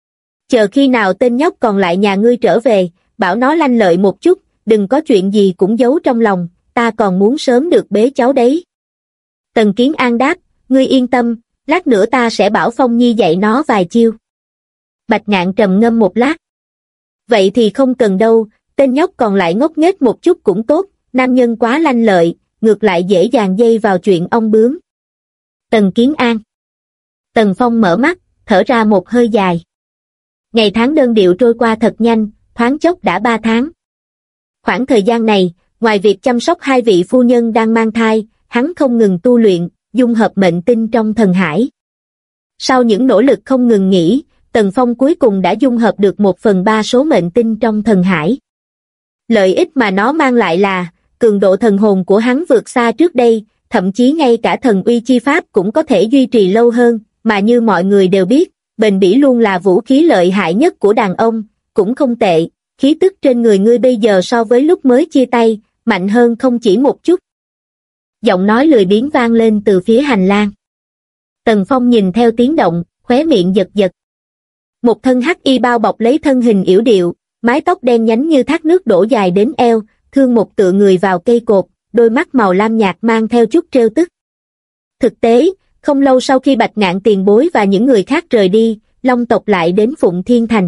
Chờ khi nào tên nhóc còn lại nhà ngươi trở về, bảo nó lanh lợi một chút, đừng có chuyện gì cũng giấu trong lòng, ta còn muốn sớm được bế cháu đấy. Tần Kiến An đáp, ngươi yên tâm, lát nữa ta sẽ bảo Phong Nhi dạy nó vài chiêu. Bạch Ngạn trầm ngâm một lát. Vậy thì không cần đâu, tên nhóc còn lại ngốc nghếch một chút cũng tốt, nam nhân quá lanh lợi, ngược lại dễ dàng dây vào chuyện ong bướm. Tần Kiến An. Tần Phong mở mắt, thở ra một hơi dài. Ngày tháng đơn điệu trôi qua thật nhanh, thoáng chốc đã 3 tháng. Khoảng thời gian này, ngoài việc chăm sóc hai vị phu nhân đang mang thai, hắn không ngừng tu luyện, dung hợp mệnh tinh trong thần hải. Sau những nỗ lực không ngừng nghỉ, Tần Phong cuối cùng đã dung hợp được 1/3 số mệnh tinh trong thần hải. Lợi ích mà nó mang lại là, cường độ thần hồn của hắn vượt xa trước đây, thậm chí ngay cả thần uy chi pháp cũng có thể duy trì lâu hơn, mà như mọi người đều biết, bền bỉ luôn là vũ khí lợi hại nhất của đàn ông, cũng không tệ, khí tức trên người ngươi bây giờ so với lúc mới chia tay, mạnh hơn không chỉ một chút. Giọng nói lười biếng vang lên từ phía hành lang. Tần Phong nhìn theo tiếng động, khóe miệng giật giật. Một thân hắc y bao bọc lấy thân hình yểu điệu, mái tóc đen nhánh như thác nước đổ dài đến eo, thương một tựa người vào cây cột, đôi mắt màu lam nhạt mang theo chút trêu tức. Thực tế, không lâu sau khi Bạch Ngạn tiền bối và những người khác rời đi, Long tộc lại đến Phụng Thiên Thành.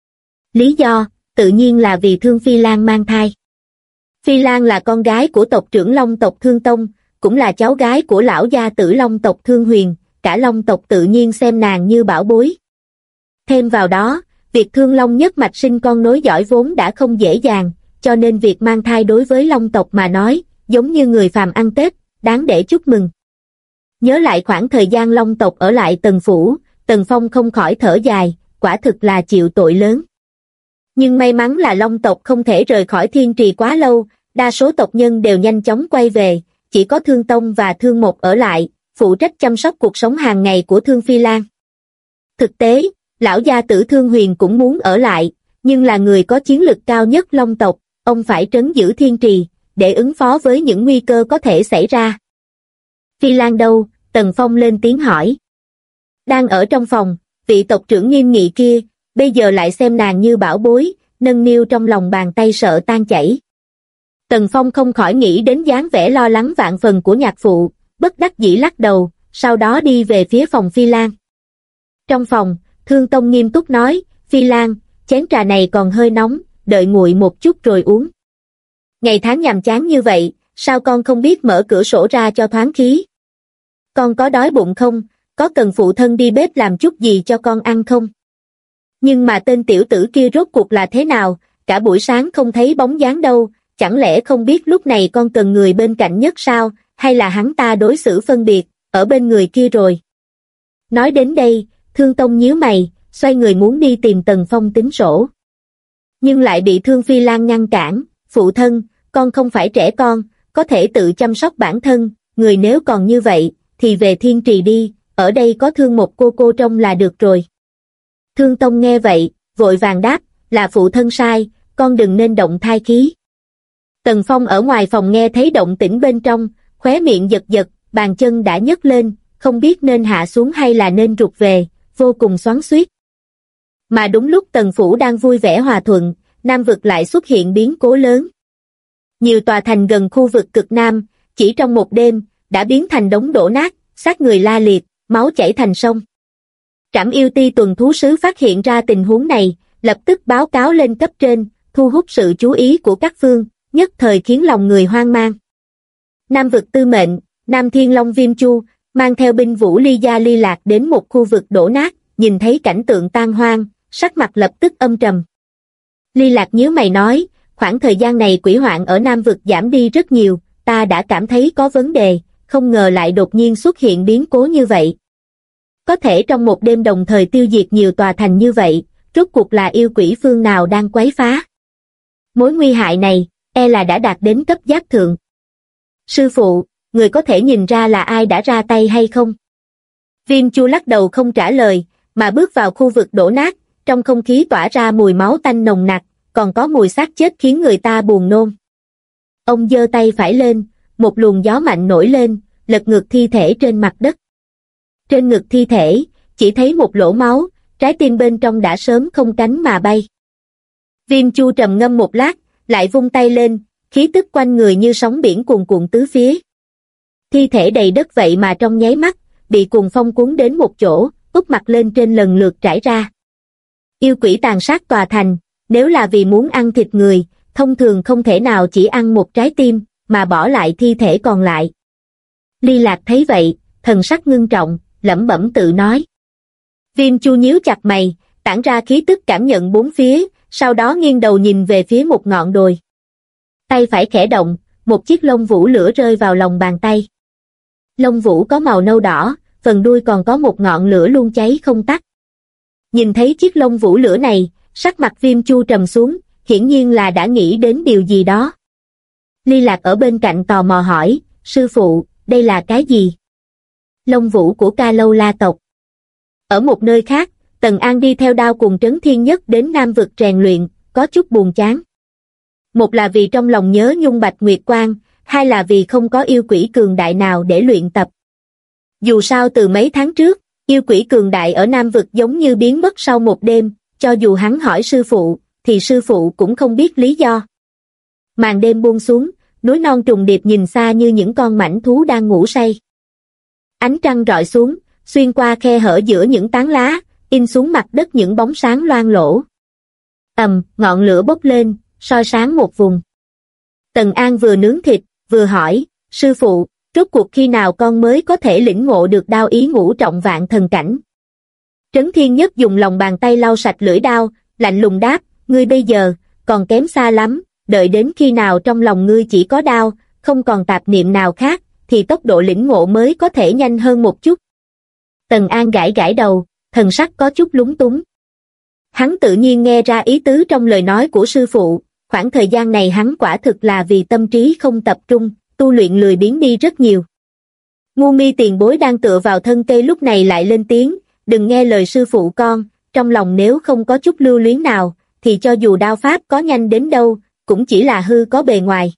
Lý do, tự nhiên là vì Thương Phi Lan mang thai. Phi Lan là con gái của tộc trưởng Long tộc Thương Tông, cũng là cháu gái của lão gia tử Long tộc Thương Huyền, cả Long tộc tự nhiên xem nàng như bảo bối. Thêm vào đó, việc Thương Long nhất mạch sinh con nối dõi vốn đã không dễ dàng, cho nên việc mang thai đối với Long tộc mà nói, giống như người phàm ăn Tết, đáng để chúc mừng. Nhớ lại khoảng thời gian Long tộc ở lại Tần Phủ, Tần Phong không khỏi thở dài, quả thực là chịu tội lớn. Nhưng may mắn là Long tộc không thể rời khỏi Thiên Trì quá lâu, đa số tộc nhân đều nhanh chóng quay về, chỉ có Thương Tông và Thương Một ở lại, phụ trách chăm sóc cuộc sống hàng ngày của Thương Phi Lan. Thực tế, lão gia tử Thương Huyền cũng muốn ở lại, nhưng là người có chiến lực cao nhất Long tộc, ông phải trấn giữ Thiên Trì, để ứng phó với những nguy cơ có thể xảy ra. Phi Lan đâu? Tần Phong lên tiếng hỏi. Đang ở trong phòng, vị tộc trưởng nghiêm nghị kia, bây giờ lại xem nàng như bảo bối, nâng niu trong lòng bàn tay sợ tan chảy. Tần Phong không khỏi nghĩ đến dáng vẻ lo lắng vạn phần của nhạc phụ, bất đắc dĩ lắc đầu, sau đó đi về phía phòng Phi Lan. Trong phòng, Thương Tông nghiêm túc nói, Phi Lan, chén trà này còn hơi nóng, đợi nguội một chút rồi uống. Ngày tháng nhàm chán như vậy, sao con không biết mở cửa sổ ra cho thoáng khí? Con có đói bụng không? Có cần phụ thân đi bếp làm chút gì cho con ăn không? Nhưng mà tên tiểu tử kia rốt cuộc là thế nào? Cả buổi sáng không thấy bóng dáng đâu, chẳng lẽ không biết lúc này con cần người bên cạnh nhất sao? Hay là hắn ta đối xử phân biệt, ở bên người kia rồi? Nói đến đây, Thương Tông nhíu mày, xoay người muốn đi tìm Tần Phong tính sổ. Nhưng lại bị Thương Phi Lan ngăn cản, phụ thân, con không phải trẻ con, có thể tự chăm sóc bản thân, người nếu còn như vậy, thì về Thiên Trì đi, ở đây có Thương một cô trông là được rồi. Thương Tông nghe vậy, vội vàng đáp, là phụ thân sai, con đừng nên động thai khí. Tần Phong ở ngoài phòng nghe thấy động tĩnh bên trong, khóe miệng giật giật, bàn chân đã nhấc lên, không biết nên hạ xuống hay là nên rụt về, vô cùng xoắn xuýt. Mà đúng lúc Tần Phủ đang vui vẻ hòa thuận, Nam vực lại xuất hiện biến cố lớn. Nhiều tòa thành gần khu vực cực Nam, chỉ trong một đêm, đã biến thành đống đổ nát, xác người la liệt, máu chảy thành sông. Trảm Yêu Ti tuần thú sứ phát hiện ra tình huống này, lập tức báo cáo lên cấp trên, thu hút sự chú ý của các phương, nhất thời khiến lòng người hoang mang. Nam vực tư mệnh, Nam Thiên Long Viêm Chu, mang theo binh vũ ly gia ly lạc đến một khu vực đổ nát, nhìn thấy cảnh tượng tan hoang, sắc mặt lập tức âm trầm. Ly lạc nhíu mày nói, khoảng thời gian này quỷ hoạn ở Nam vực giảm đi rất nhiều, ta đã cảm thấy có vấn đề, không ngờ lại đột nhiên xuất hiện biến cố như vậy. Có thể trong một đêm đồng thời tiêu diệt nhiều tòa thành như vậy, rốt cuộc là yêu quỷ phương nào đang quấy phá. Mối nguy hại này, e là đã đạt đến cấp giáp thượng. Sư phụ, người có thể nhìn ra là ai đã ra tay hay không? Viêm Chu lắc đầu không trả lời, mà bước vào khu vực đổ nát, trong không khí tỏa ra mùi máu tanh nồng nặc, còn có mùi xác chết khiến người ta buồn nôn. Ông giơ tay phải lên, một luồng gió mạnh nổi lên, lật ngược thi thể trên mặt đất. Trên ngực thi thể, chỉ thấy một lỗ máu, trái tim bên trong đã sớm không cánh mà bay. Viêm Chu trầm ngâm một lát, lại vung tay lên, khí tức quanh người như sóng biển cuồn cuộn tứ phía. Thi thể đầy đất vậy mà trong nháy mắt, bị cuồng phong cuốn đến một chỗ, úp mặt lên trên lần lượt trải ra. Yêu quỷ tàn sát tòa thành, nếu là vì muốn ăn thịt người, thông thường không thể nào chỉ ăn một trái tim, mà bỏ lại thi thể còn lại. Ly Lạc thấy vậy, thần sắc ngưng trọng, lẩm bẩm tự nói. Viêm Chu nhíu chặt mày, tản ra khí tức cảm nhận bốn phía, sau đó nghiêng đầu nhìn về phía một ngọn đồi. Tay phải khẽ động, một chiếc lông vũ lửa rơi vào lòng bàn tay. Lông vũ có màu nâu đỏ, phần đuôi còn có một ngọn lửa luôn cháy không tắt. Nhìn thấy chiếc lông vũ lửa này, sắc mặt Viêm Chu trầm xuống, hiển nhiên là đã nghĩ đến điều gì đó. Ly Lạc ở bên cạnh tò mò hỏi, sư phụ, đây là cái gì? Lông vũ của Ca Lâu La tộc. Ở một nơi khác, Tần An đi theo Đao cùng Trấn Thiên Nhất đến Nam Vực rèn luyện, có chút buồn chán. Một là vì trong lòng nhớ nhung Bạch Nguyệt Quang, hai là vì không có yêu quỷ cường đại nào để luyện tập. Dù sao từ mấy tháng trước, yêu quỷ cường đại ở Nam Vực giống như biến mất sau một đêm, cho dù hắn hỏi sư phụ, thì sư phụ cũng không biết lý do. Màn đêm buông xuống, núi non trùng điệp nhìn xa như những con mãnh thú đang ngủ say. Ánh trăng rọi xuống, xuyên qua khe hở giữa những tán lá, in xuống mặt đất những bóng sáng loang lổ. Ngọn lửa bốc lên, soi sáng một vùng. Tần An vừa nướng thịt, vừa hỏi, sư phụ, rốt cuộc khi nào con mới có thể lĩnh ngộ được đao ý ngũ trọng vạn thần cảnh? Trấn Thiên Nhất dùng lòng bàn tay lau sạch lưỡi đao, lạnh lùng đáp, ngươi bây giờ, còn kém xa lắm, đợi đến khi nào trong lòng ngươi chỉ có đao, không còn tạp niệm nào khác, thì tốc độ lĩnh ngộ mới có thể nhanh hơn một chút. Tần An gãi gãi đầu, thần sắc có chút lúng túng. Hắn tự nhiên nghe ra ý tứ trong lời nói của sư phụ, khoảng thời gian này hắn quả thực là vì tâm trí không tập trung, tu luyện lười biếng đi rất nhiều. Ngu Mi tiền bối đang tựa vào thân cây lúc này lại lên tiếng, đừng nghe lời sư phụ con, trong lòng nếu không có chút lưu luyến nào, thì cho dù đao pháp có nhanh đến đâu, cũng chỉ là hư có bề ngoài.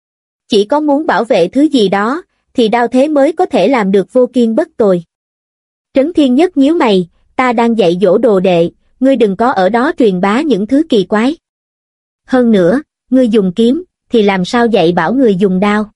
Chỉ có muốn bảo vệ thứ gì đó, thì đao thế mới có thể làm được vô kiên bất tồi. Trấn Thiên Nhất nhíu mày, ta đang dạy dỗ đồ đệ, ngươi đừng có ở đó truyền bá những thứ kỳ quái. Hơn nữa, ngươi dùng kiếm, thì làm sao dạy bảo người dùng đao?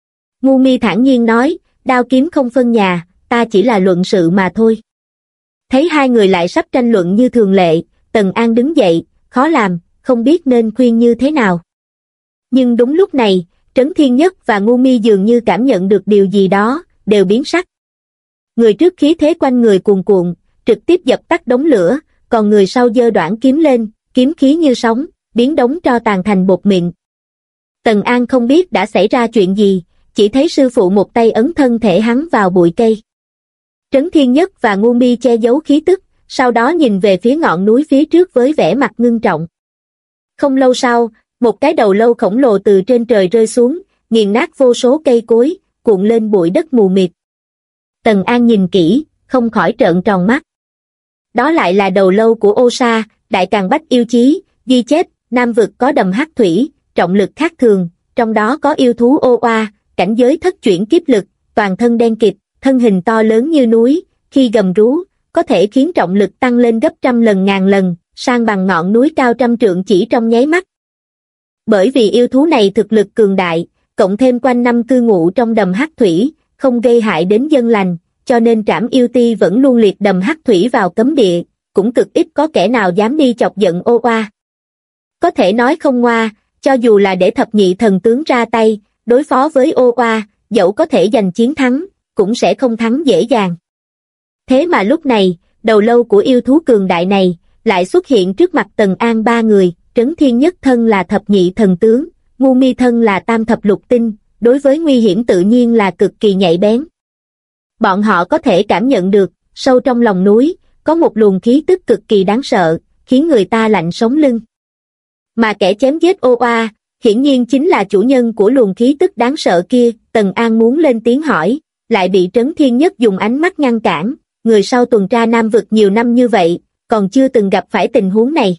Ngu Mi thản nhiên nói, đao kiếm không phân nhà, ta chỉ là luận sự mà thôi. Thấy hai người lại sắp tranh luận như thường lệ, Tần An đứng dậy, khó làm, không biết nên khuyên như thế nào. Nhưng đúng lúc này, Trấn Thiên Nhất và Ngu Mi dường như cảm nhận được điều gì đó, đều biến sắc. Người trước khí thế quanh người cuồn cuộn, trực tiếp dập tắt đống lửa, còn người sau giơ đoản kiếm lên, kiếm khí như sóng, biến đống tro tàn thành bột mịn. Tần An không biết đã xảy ra chuyện gì, chỉ thấy sư phụ một tay ấn thân thể hắn vào bụi cây. Trấn Thiên Nhất và Ngu Mi che giấu khí tức, sau đó nhìn về phía ngọn núi phía trước với vẻ mặt ngưng trọng. Không lâu sau, một cái đầu lâu khổng lồ từ trên trời rơi xuống, nghiền nát vô số cây cối, cuộn lên bụi đất mù mịt. Tần An nhìn kỹ, không khỏi trợn tròn mắt. Đó lại là đầu lâu của Ô Sa, Đại Càn Bách Yêu Chí, ghi chép, Nam Vực có đầm hắc thủy, trọng lực khác thường, trong đó có yêu thú Ô Oa, cảnh giới thất chuyển kiếp lực, toàn thân đen kịt, thân hình to lớn như núi, khi gầm rú, có thể khiến trọng lực tăng lên gấp trăm lần ngàn lần, san bằng ngọn núi cao trăm trượng chỉ trong nháy mắt. Bởi vì yêu thú này thực lực cường đại, cộng thêm quanh năm cư ngụ trong đầm hắc thủy, không gây hại đến dân lành, cho nên Trảm Yêu Ti vẫn luôn liệt đầm hắc thủy vào cấm địa, cũng cực ít có kẻ nào dám đi chọc giận Ô Oa. Có thể nói không ngoa, cho dù là để thập nhị thần tướng ra tay, đối phó với Ô Oa, dẫu có thể giành chiến thắng, cũng sẽ không thắng dễ dàng. Thế mà lúc này, đầu lâu của yêu thú cường đại này, lại xuất hiện trước mặt Tần An ba người, Trấn Thiên Nhất thân là thập nhị thần tướng, Ngu Mi thân là tam thập lục tinh, đối với nguy hiểm tự nhiên là cực kỳ nhạy bén. Bọn họ có thể cảm nhận được, sâu trong lòng núi, có một luồng khí tức cực kỳ đáng sợ, khiến người ta lạnh sống lưng. Mà kẻ chém giết Ô Oa, hiển nhiên chính là chủ nhân của luồng khí tức đáng sợ kia. Tần An muốn lên tiếng hỏi, lại bị Trấn Thiên Nhất dùng ánh mắt ngăn cản, người sau tuần tra Nam Vực nhiều năm như vậy, còn chưa từng gặp phải tình huống này.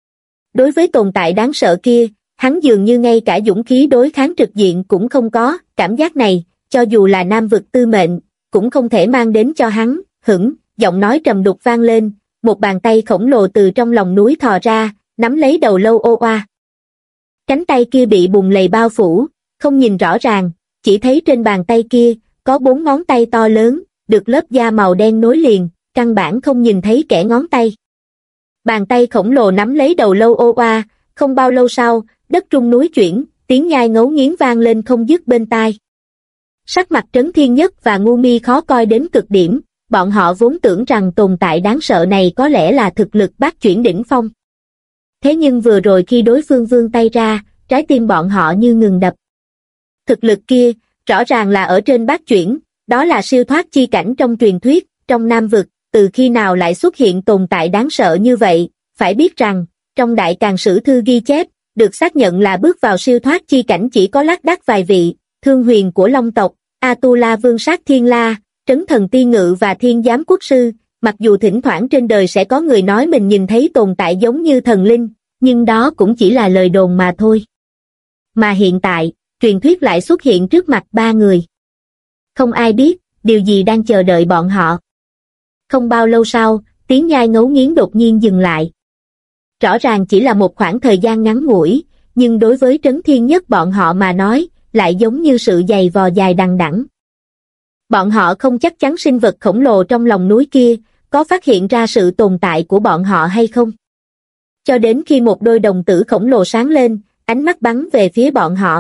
Đối với tồn tại đáng sợ kia, hắn dường như ngay cả dũng khí đối kháng trực diện cũng không có, cảm giác này, cho dù là Nam Vực tư mệnh, cũng không thể mang đến cho hắn. Giọng nói trầm đục vang lên, một bàn tay khổng lồ từ trong lòng núi thò ra, nắm lấy đầu lâu Ô Oa. Cánh tay kia bị bùn lầy bao phủ, không nhìn rõ ràng, chỉ thấy trên bàn tay kia, có 4 ngón tay to lớn, được lớp da màu đen nối liền, căn bản không nhìn thấy kẽ ngón tay. Bàn tay khổng lồ nắm lấy đầu lâu ô oa, không bao lâu sau, đất rung núi chuyển, tiếng nhai ngấu nghiến vang lên không dứt bên tai. Sắc mặt Trấn Thiên Nhất và Ngu Mi khó coi đến cực điểm, bọn họ vốn tưởng rằng tồn tại đáng sợ này có lẽ là thực lực bát chuyển đỉnh phong. Thế nhưng vừa rồi khi đối phương vươn tay ra, trái tim bọn họ như ngừng đập. Thực lực kia, rõ ràng là ở trên bát chuyển, đó là siêu thoát chi cảnh trong truyền thuyết, trong Nam Vực, từ khi nào lại xuất hiện tồn tại đáng sợ như vậy, phải biết rằng, trong Đại Càn Sử Thư ghi chép, được xác nhận là bước vào siêu thoát chi cảnh chỉ có lác đác vài vị, Thương Huyền của Long tộc, Atula Vương Sát Thiên La, Trấn Thần Ti Ngự và Thiên Giám Quốc Sư, mặc dù thỉnh thoảng trên đời sẽ có người nói mình nhìn thấy tồn tại giống như thần linh, nhưng đó cũng chỉ là lời đồn mà thôi. Mà hiện tại, truyền thuyết lại xuất hiện trước mặt 3 người. Không ai biết, điều gì đang chờ đợi bọn họ. Không bao lâu sau, tiếng nhai ngấu nghiến đột nhiên dừng lại. Rõ ràng chỉ là một khoảng thời gian ngắn ngủi, nhưng đối với Trấn Thiên Nhất bọn họ mà nói, lại giống như sự giày vò dài đằng đẵng. Bọn họ không chắc chắn sinh vật khổng lồ trong lòng núi kia, có phát hiện ra sự tồn tại của bọn họ hay không. Cho đến khi một đôi đồng tử khổng lồ sáng lên, ánh mắt bắn về phía bọn họ.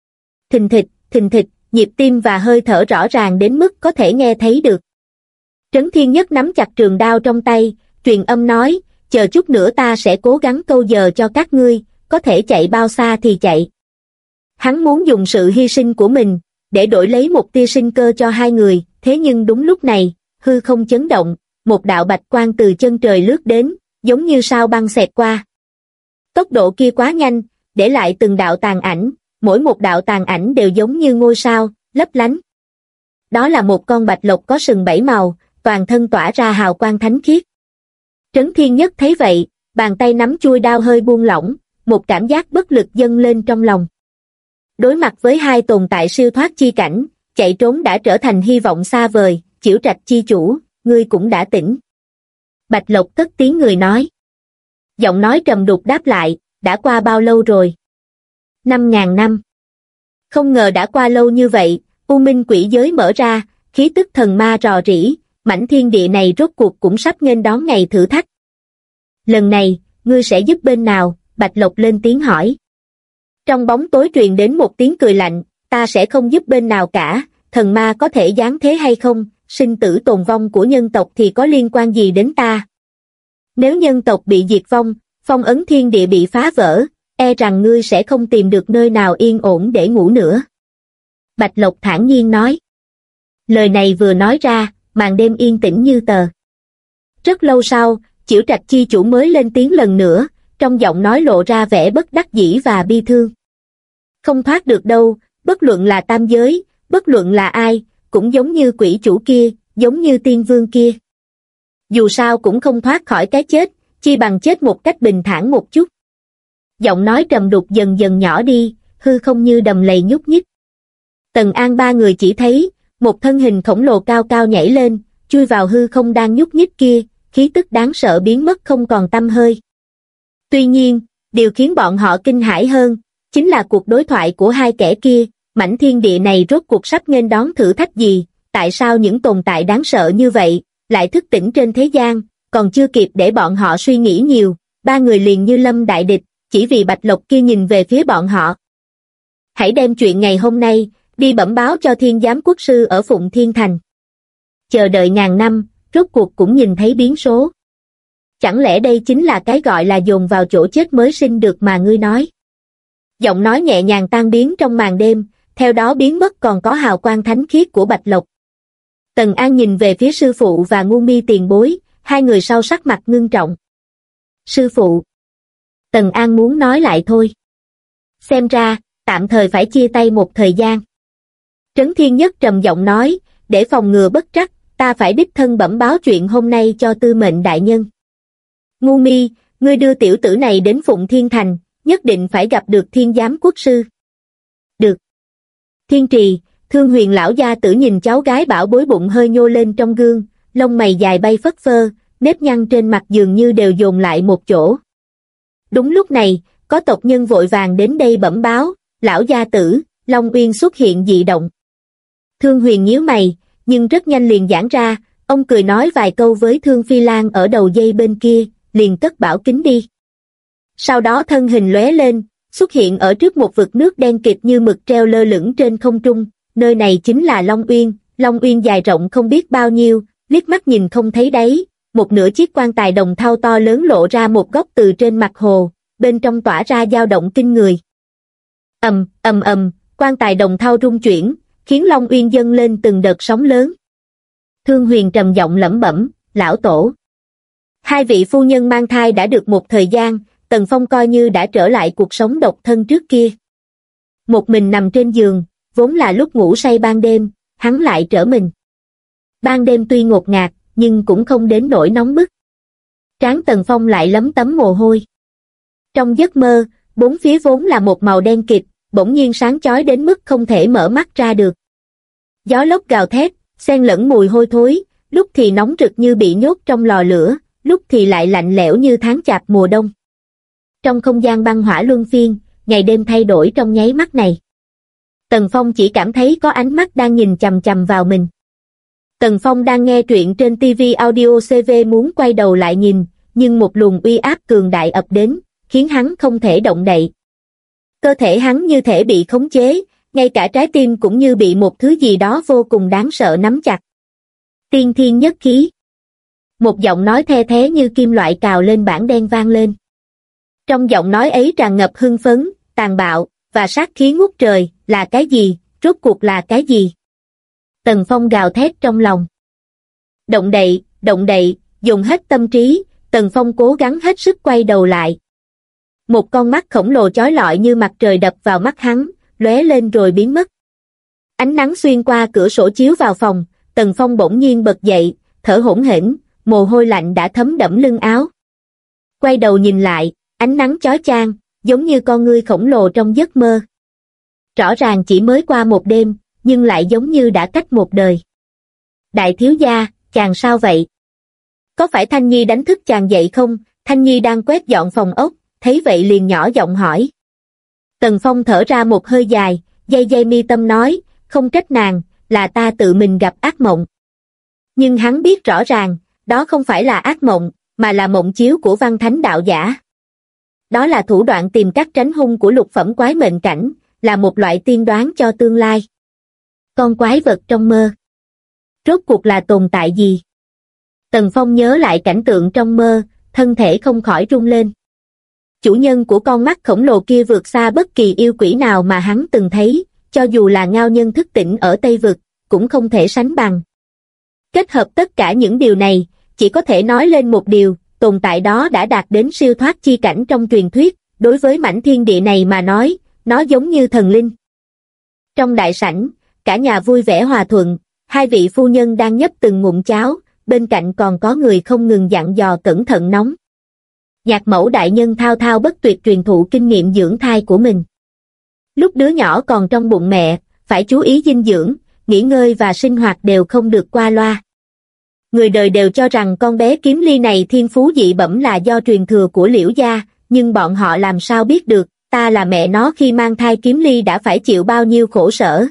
Thình thịch, nhịp tim và hơi thở rõ ràng đến mức có thể nghe thấy được. Trấn Thiên Nhất nắm chặt trường đao trong tay, truyền âm nói, chờ chút nữa ta sẽ cố gắng câu giờ cho các ngươi, có thể chạy bao xa thì chạy. Hắn muốn dùng sự hy sinh của mình, để đổi lấy một tia sinh cơ cho hai người, thế nhưng đúng lúc này, hư không chấn động, một đạo bạch quang từ chân trời lướt đến, giống như sao băng xẹt qua. Tốc độ kia quá nhanh, để lại từng đạo tàn ảnh, mỗi một đạo tàn ảnh đều giống như ngôi sao, lấp lánh. Đó là một con bạch lộc có sừng 7 màu, toàn thân tỏa ra hào quang thánh khiết. Trấn Thiên Nhất thấy vậy, bàn tay nắm chuôi đao hơi buông lỏng, một cảm giác bất lực dâng lên trong lòng. Đối mặt với hai tồn tại siêu thoát chi cảnh, chạy trốn đã trở thành hy vọng xa vời, Chiểu Trạch chi chủ, ngươi cũng đã tỉnh. Bạch Lộc cất tiếng người nói. Giọng nói trầm đục đáp lại, đã qua bao lâu rồi? 5.000 năm. Không ngờ đã qua lâu như vậy, U Minh quỷ giới mở ra, khí tức thần ma rò rỉ, mảnh thiên địa này rốt cuộc cũng sắp nghênh đón ngày thử thách. Lần này, ngươi sẽ giúp bên nào? Bạch Lộc lên tiếng hỏi. Trong bóng tối truyền đến một tiếng cười lạnh, ta sẽ không giúp bên nào cả, thần ma có thể giáng thế hay không, sinh tử tồn vong của nhân tộc thì có liên quan gì đến ta? Nếu nhân tộc bị diệt vong, phong ấn thiên địa bị phá vỡ, e rằng ngươi sẽ không tìm được nơi nào yên ổn để ngủ nữa. Bạch Lộc thản nhiên nói. Lời này vừa nói ra, màn đêm yên tĩnh như tờ. Rất lâu sau, Chiểu Trạch chi chủ mới lên tiếng lần nữa, trong giọng nói lộ ra vẻ bất đắc dĩ và bi thương. Không thoát được đâu, bất luận là tam giới, bất luận là ai, cũng giống như quỷ chủ kia, giống như tiên vương kia. Dù sao cũng không thoát khỏi cái chết, chi bằng chết một cách bình thản một chút. Giọng nói trầm đục dần dần nhỏ đi, hư không như đầm lầy nhúc nhích. Tần An ba người chỉ thấy, một thân hình khổng lồ cao cao nhảy lên, chui vào hư không đang nhúc nhích kia, khí tức đáng sợ biến mất không còn tăm hơi. Tuy nhiên, điều khiến bọn họ kinh hãi hơn, chính là cuộc đối thoại của hai kẻ kia, mảnh thiên địa này rốt cuộc sắp nghênh đón thử thách gì, tại sao những tồn tại đáng sợ như vậy, lại thức tỉnh trên thế gian, còn chưa kịp để bọn họ suy nghĩ nhiều, ba người liền như lâm đại địch, chỉ vì Bạch Lộc kia nhìn về phía bọn họ. Hãy đem chuyện ngày hôm nay, đi bẩm báo cho Thiên Giám Quốc Sư ở Phụng Thiên Thành. Chờ đợi ngàn năm, rốt cuộc cũng nhìn thấy biến số. Chẳng lẽ đây chính là cái gọi là dồn vào chỗ chết mới sinh được mà ngươi nói? Giọng nói nhẹ nhàng tan biến trong màn đêm, theo đó biến mất còn có hào quang thánh khiết của Bạch Lộc. Tần An nhìn về phía sư phụ và Ngu Mi tiền bối, hai người sau sắc mặt ngưng trọng. Sư phụ. Tần An muốn nói lại thôi. Xem ra, tạm thời phải chia tay một thời gian. Trấn Thiên Nhất trầm giọng nói, để phòng ngừa bất trắc, ta phải đích thân bẩm báo chuyện hôm nay cho Tư Mệnh đại nhân. Ngu Mi, ngươi đưa tiểu tử này đến Phụng Thiên Thành, nhất định phải gặp được Thiên Giám Quốc Sư. Được. Thiên Trì, Thương Huyền lão gia tử nhìn cháu gái bảo bối bụng hơi nhô lên trong gương, lông mày dài bay phất phơ, nếp nhăn trên mặt dường như đều dồn lại một chỗ. Đúng lúc này, có tộc nhân vội vàng đến đây bẩm báo, lão gia tử, Long Uyên xuất hiện dị động. Thương Huyền nhíu mày, nhưng rất nhanh liền giãn ra, ông cười nói vài câu với Thương Phi Lan ở đầu dây bên kia, liền cất bảo kính đi. Sau đó thân hình lóe lên, xuất hiện ở trước một vực nước đen kịt như mực treo lơ lửng trên không trung, nơi này chính là Long Uyên. Long Uyên dài rộng không biết bao nhiêu, liếc mắt nhìn không thấy đáy, một nửa chiếc quan tài đồng thau to lớn lộ ra một góc từ trên mặt hồ, bên trong tỏa ra dao động kinh người. Ầm, ầm ầm, quan tài đồng thau rung chuyển, khiến Long Uyên dâng lên từng đợt sóng lớn. Thương Huyền trầm giọng lẩm bẩm, lão tổ. Hai vị phu nhân mang thai đã được một thời gian, Tần Phong coi như đã trở lại cuộc sống độc thân trước kia. Một mình nằm trên giường, vốn là lúc ngủ say ban đêm, hắn lại trở mình. Ban đêm tuy ngột ngạt, nhưng cũng không đến nỗi nóng bức. Trán Tần Phong lại lấm tấm mồ hôi. Trong giấc mơ, bốn phía vốn là một màu đen kịt, bỗng nhiên sáng chói đến mức không thể mở mắt ra được. Gió lốc gào thét, xen lẫn mùi hôi thối, lúc thì nóng rực như bị nhốt trong lò lửa, lúc thì lại lạnh lẽo như tháng chạp mùa đông. Trong không gian băng hỏa luân phiên, ngày đêm thay đổi trong nháy mắt này. Tần Phong chỉ cảm thấy có ánh mắt đang nhìn chằm chằm vào mình. Tần Phong đang nghe truyện trên TV Audio CV muốn quay đầu lại nhìn, nhưng một luồng uy áp cường đại ập đến, khiến hắn không thể động đậy. Cơ thể hắn như thể bị khống chế, ngay cả trái tim cũng như bị một thứ gì đó vô cùng đáng sợ nắm chặt. Tiên thiên nhất khí. Một giọng nói the thé như kim loại cào lên bảng đen vang lên. Trong giọng nói ấy tràn ngập hưng phấn, tàn bạo, và sát khí ngút trời, là cái gì, rốt cuộc là cái gì? Tần Phong gào thét trong lòng. Động đậy, dùng hết tâm trí, Tần Phong cố gắng hết sức quay đầu lại. Một con mắt khổng lồ chói lọi như mặt trời đập vào mắt hắn, lóe lên rồi biến mất. Ánh nắng xuyên qua cửa sổ chiếu vào phòng, Tần Phong bỗng nhiên bật dậy, thở hổn hển, mồ hôi lạnh đã thấm đẫm lưng áo. Quay đầu nhìn lại, ánh nắng chói chang, giống như con ngươi khổng lồ trong giấc mơ. Rõ ràng chỉ mới qua một đêm, nhưng lại giống như đã cách một đời. Đại thiếu gia, chàng sao vậy? Có phải Thanh Nhi đánh thức chàng dậy không? Thanh Nhi đang quét dọn phòng ốc, thấy vậy liền nhỏ giọng hỏi. Tần Phong thở ra một hơi dài, day mi tâm nói, không trách nàng, là ta tự mình gặp ác mộng. Nhưng hắn biết rõ ràng, đó không phải là ác mộng, mà là mộng chiếu của văn thánh đạo giả. Đó là thủ đoạn tìm cách tránh hung của lục phẩm quái mệnh cảnh, là một loại tiên đoán cho tương lai. Con quái vật trong mơ. Rốt cuộc là tồn tại gì? Tần Phong nhớ lại cảnh tượng trong mơ, thân thể không khỏi rung lên. Chủ nhân của con mắt khổng lồ kia vượt xa bất kỳ yêu quỷ nào mà hắn từng thấy, cho dù là ngao nhân thức tỉnh ở Tây Vực, cũng không thể sánh bằng. Kết hợp tất cả những điều này, chỉ có thể nói lên một điều, tồn tại đó đã đạt đến siêu thoát chi cảnh trong truyền thuyết, đối với mảnh thiên địa này mà nói, nó giống như thần linh. Trong đại sảnh, cả nhà vui vẻ hòa thuận, hai vị phu nhân đang nhấp từng ngụm cháo, bên cạnh còn có người không ngừng dặn dò cẩn thận nóng. Nhạc mẫu đại nhân thao thao bất tuyệt truyền thụ kinh nghiệm dưỡng thai của mình. Lúc đứa nhỏ còn trong bụng mẹ, phải chú ý dinh dưỡng, nghỉ ngơi và sinh hoạt đều không được qua loa. Người đời đều cho rằng con bé Kiếm Ly này thiên phú dị bẩm là do truyền thừa của Liễu gia, nhưng bọn họ làm sao biết được, ta là mẹ nó khi mang thai Kiếm Ly đã phải chịu bao nhiêu khổ sở.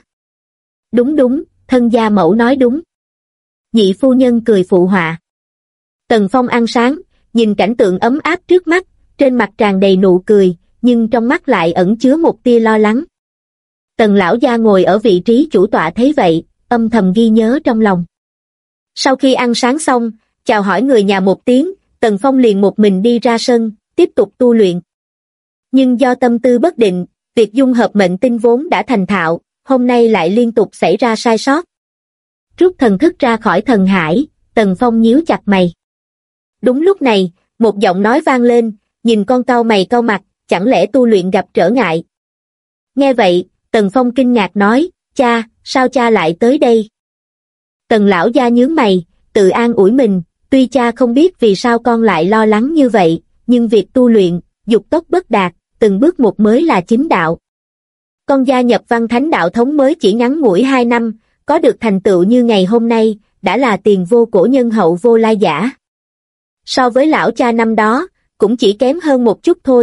Đúng, thân gia mẫu nói đúng. Nhị phu nhân cười phụ họa. Tần Phong ăn sáng, nhìn cảnh tượng ấm áp trước mắt, trên mặt tràn đầy nụ cười, nhưng trong mắt lại ẩn chứa một tia lo lắng. Tần lão gia ngồi ở vị trí chủ tọa thấy vậy, âm thầm ghi nhớ trong lòng. Sau khi ăn sáng xong, chào hỏi người nhà một tiếng, Tần Phong liền một mình đi ra sân, tiếp tục tu luyện. Nhưng do tâm tư bất định, việc dung hợp mệnh tinh vốn đã thành thạo, hôm nay lại liên tục xảy ra sai sót. Rút thần thức ra khỏi thần hải, Tần Phong nhíu chặt mày. Đúng lúc này, một giọng nói vang lên, nhìn con cau mày cau mặt, chẳng lẽ tu luyện gặp trở ngại? Nghe vậy, Tần Phong kinh ngạc nói, cha, sao cha lại tới đây? Tần lão gia nhướng mày, tự an ủi mình, tuy cha không biết vì sao con lại lo lắng như vậy, nhưng việc tu luyện, dục tốc bất đạt, từng bước một mới là chính đạo. Con gia nhập văn thánh đạo thống mới chỉ ngắn ngủi 2 năm, có được thành tựu như ngày hôm nay, đã là tiền vô cổ nhân hậu vô lai giả. So với lão cha năm đó, cũng chỉ kém hơn một chút thôi,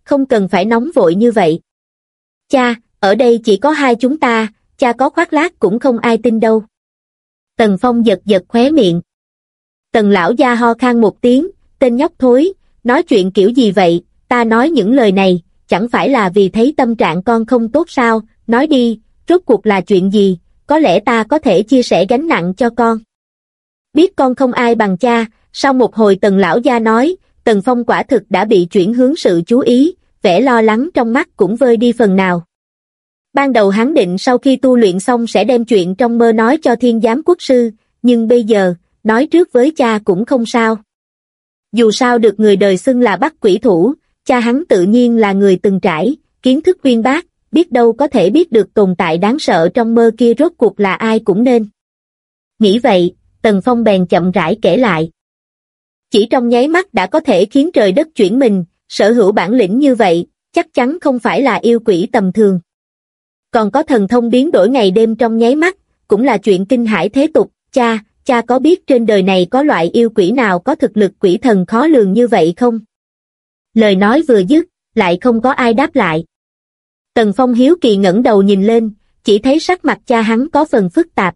không cần phải nóng vội như vậy. Cha, ở đây chỉ có hai chúng ta, cha có khoác lác cũng không ai tin đâu. Tần Phong giật giật khóe miệng. Tần lão gia ho khan một tiếng, tên nhóc thối, nói chuyện kiểu gì vậy, ta nói những lời này, chẳng phải là vì thấy tâm trạng con không tốt sao, nói đi, rốt cuộc là chuyện gì, có lẽ ta có thể chia sẻ gánh nặng cho con. Biết con không ai bằng cha, sau một hồi Tần lão gia nói, Tần Phong quả thực đã bị chuyển hướng sự chú ý, vẻ lo lắng trong mắt cũng vơi đi phần nào. Ban đầu hắn định sau khi tu luyện xong sẽ đem chuyện trong mơ nói cho Thiên Giám Quốc sư, nhưng bây giờ, nói trước với cha cũng không sao. Dù sao được người đời xưng là Bắc Quỷ Thủ, cha hắn tự nhiên là người từng trải, kiến thức uyên bác, biết đâu có thể biết được tồn tại đáng sợ trong mơ kia rốt cuộc là ai cũng nên. Nghĩ vậy, Tần Phong bèn chậm rãi kể lại. Chỉ trong nháy mắt đã có thể khiến trời đất chuyển mình, sở hữu bản lĩnh như vậy, chắc chắn không phải là yêu quỷ tầm thường. Còn có thần thông biến đổi ngày đêm trong nháy mắt, cũng là chuyện kinh hãi thế tục. Cha có biết trên đời này có loại yêu quỷ nào có thực lực quỷ thần khó lường như vậy không? Lời nói vừa dứt, lại không có ai đáp lại. Tần Phong hiếu kỳ ngẩng đầu nhìn lên, chỉ thấy sắc mặt cha hắn có phần phức tạp.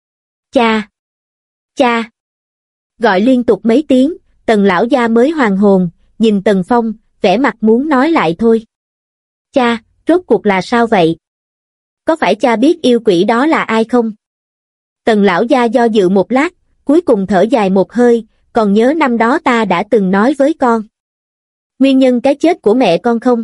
Cha! Gọi liên tục mấy tiếng, Tần lão gia mới hoàn hồn, nhìn Tần Phong, vẻ mặt muốn nói lại thôi. Cha, rốt cuộc là sao vậy? Có phải cha biết yêu quỷ đó là ai không? Tần lão gia do dự một lát, cuối cùng thở dài một hơi, còn nhớ năm đó ta đã từng nói với con nguyên nhân cái chết của mẹ con không?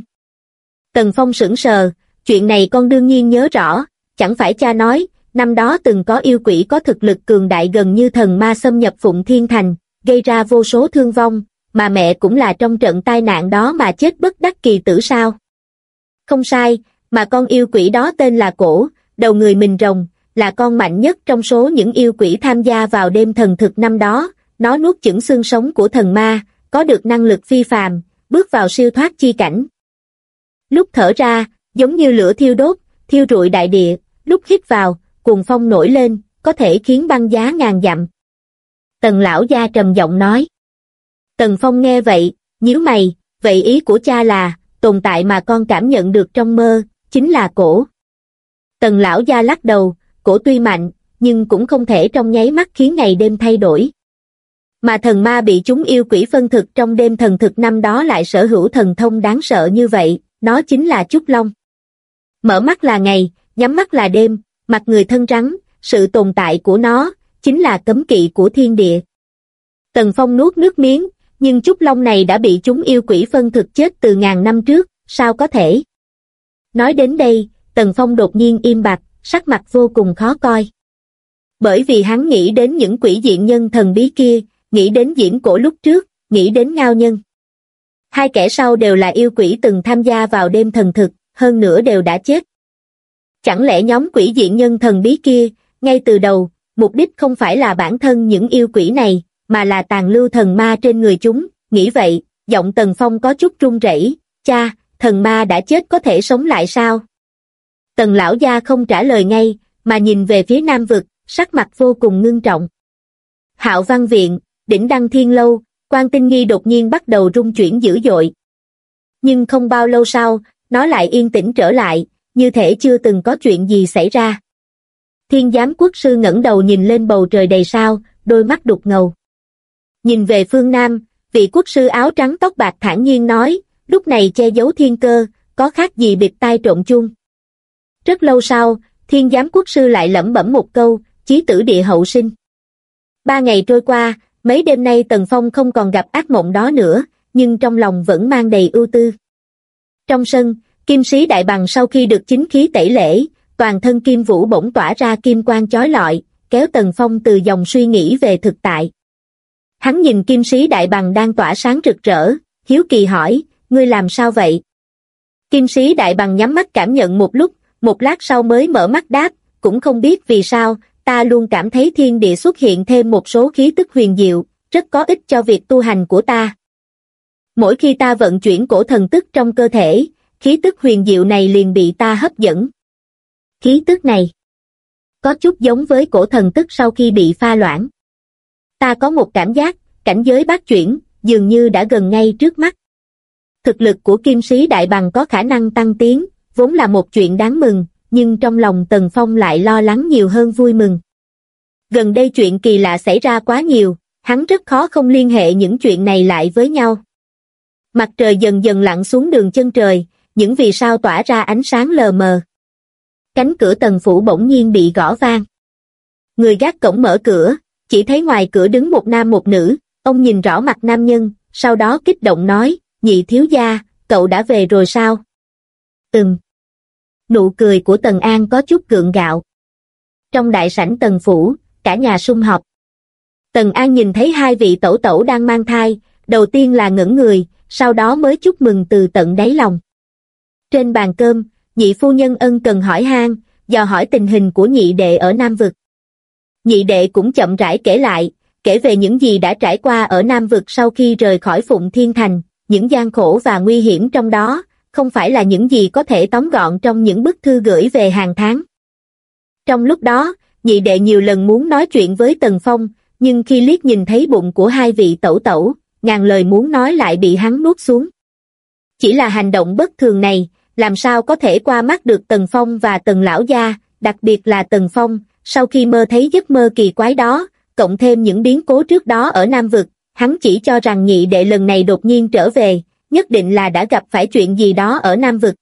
Tần Phong sững sờ, chuyện này con đương nhiên nhớ rõ, chẳng phải cha nói, năm đó từng có yêu quỷ có thực lực cường đại gần như thần ma xâm nhập Phụng Thiên Thành, gây ra vô số thương vong, mà mẹ cũng là trong trận tai nạn đó mà chết bất đắc kỳ tử sao? Không sai, mà con yêu quỷ đó tên là Cổ, đầu người mình rồng, là con mạnh nhất trong số những yêu quỷ tham gia vào đêm thần thực năm đó, nó nuốt chửng xương sống của thần ma, có được năng lực phi phàm, bước vào siêu thoát chi cảnh. Lúc thở ra, giống như lửa thiêu đốt, thiêu rụi đại địa, lúc hít vào, cuồng phong nổi lên, có thể khiến băng giá ngàn dặm. Tần lão gia trầm giọng nói. Tần Phong nghe vậy, nhíu mày, vậy ý của cha là, tồn tại mà con cảm nhận được trong mơ, chính là Cổ. Tần lão gia lắc đầu, Cổ tuy mạnh, nhưng cũng không thể trong nháy mắt khiến ngày đêm thay đổi. Mà thần ma bị chúng yêu quỷ phân thực trong đêm thần thực năm đó lại sở hữu thần thông đáng sợ như vậy, nó chính là Trúc Long. Mở mắt là ngày, nhắm mắt là đêm, mặt người thân rắn, sự tồn tại của nó, chính là cấm kỵ của thiên địa. Tần Phong nuốt nước miếng, nhưng Trúc Long này đã bị chúng yêu quỷ phân thực chết từ ngàn năm trước, sao có thể? Nói đến đây, Tần Phong đột nhiên im bặt, sắc mặt vô cùng khó coi. Bởi vì hắn nghĩ đến những quỷ diện nhân thần bí kia, nghĩ đến Diễm Cổ lúc trước, nghĩ đến Ngao Nhân. Hai kẻ sau đều là yêu quỷ từng tham gia vào đêm thần thực, hơn nữa đều đã chết. Chẳng lẽ nhóm quỷ diện nhân thần bí kia, ngay từ đầu, mục đích không phải là bản thân những yêu quỷ này, mà là tàn lưu thần ma trên người chúng, nghĩ vậy, giọng Tần Phong có chút run rẩy. Cha, thần ma đã chết có thể sống lại sao? Tần lão gia không trả lời ngay, mà nhìn về phía Nam Vực, sắc mặt vô cùng ngưng trọng. Hạo Văn Viện, Đỉnh Đăng Thiên Lâu, Quan Tinh Nghi đột nhiên bắt đầu rung chuyển dữ dội. Nhưng không bao lâu sau, nó lại yên tĩnh trở lại, như thể chưa từng có chuyện gì xảy ra. Thiên Giám Quốc sư ngẩng đầu nhìn lên bầu trời đầy sao, đôi mắt đục ngầu. Nhìn về phương Nam, vị quốc sư áo trắng tóc bạc thản nhiên nói, lúc này che giấu thiên cơ, có khác gì bịt tai trộn chung. Rất lâu sau, Thiên Giám Quốc sư lại lẩm bẩm một câu, chí tử địa hậu sinh. 3 ngày trôi qua, mấy đêm nay Tần Phong không còn gặp ác mộng đó nữa, nhưng trong lòng vẫn mang đầy ưu tư. Trong sân, Kim Sĩ Đại Bằng sau khi được chính khí tẩy lễ, toàn thân kim vũ bỗng tỏa ra kim quang chói lọi, kéo Tần Phong từ dòng suy nghĩ về thực tại. Hắn nhìn Kim Sĩ Đại Bằng đang tỏa sáng rực rỡ, hiếu kỳ hỏi, ngươi làm sao vậy? Kim Sĩ Đại Bằng nhắm mắt cảm nhận một lúc, một lát sau mới mở mắt đáp, cũng không biết vì sao, ta luôn cảm thấy thiên địa xuất hiện thêm một số khí tức huyền diệu, rất có ích cho việc tu hành của ta. Mỗi khi ta vận chuyển cổ thần tức trong cơ thể, khí tức huyền diệu này liền bị ta hấp dẫn. Khí tức này có chút giống với cổ thần tức sau khi bị pha loãng. Ta có một cảm giác, cảnh giới bát chuyển, dường như đã gần ngay trước mắt. Thực lực của Kim Sĩ Đại Bằng có khả năng tăng tiến, vốn là một chuyện đáng mừng, nhưng trong lòng Tần Phong lại lo lắng nhiều hơn vui mừng. Gần đây chuyện kỳ lạ xảy ra quá nhiều, hắn rất khó không liên hệ những chuyện này lại với nhau. Mặt trời dần dần lặn xuống đường chân trời, những vì sao tỏa ra ánh sáng lờ mờ. Cánh cửa tần phủ bỗng nhiên bị gõ vang. Người gác cổng mở cửa, chỉ thấy ngoài cửa đứng một nam một nữ, ông nhìn rõ mặt nam nhân, sau đó kích động nói, nhị thiếu gia, cậu đã về rồi sao? Nụ cười của Tần An có chút gượng gạo. Trong đại sảnh tần phủ, cả nhà sum họp. Tần An nhìn thấy hai vị tẩu tẩu đang mang thai, đầu tiên là ngẩn người, sau đó mới chúc mừng từ tận đáy lòng. Trên bàn cơm, nhị phu nhân ân cần hỏi han, dò hỏi tình hình của nhị đệ ở Nam Vực. Nhị đệ cũng chậm rãi kể về những gì đã trải qua ở Nam Vực sau khi rời khỏi Phụng Thiên Thành, những gian khổ và nguy hiểm trong đó, không phải là những gì có thể tóm gọn trong những bức thư gửi về hàng tháng. Trong lúc đó, nhị đệ nhiều lần muốn nói chuyện với Tần Phong, nhưng khi liếc nhìn thấy bụng của hai vị tẩu tẩu, ngàn lời muốn nói lại bị hắn nuốt xuống. Chỉ là hành động bất thường này, làm sao có thể qua mắt được Tần Phong và Tần lão gia, đặc biệt là Tần Phong, sau khi mơ thấy giấc mơ kỳ quái đó, cộng thêm những biến cố trước đó ở Nam Vực, hắn chỉ cho rằng nhị đệ lần này đột nhiên trở về, nhất định là đã gặp phải chuyện gì đó ở Nam Vực.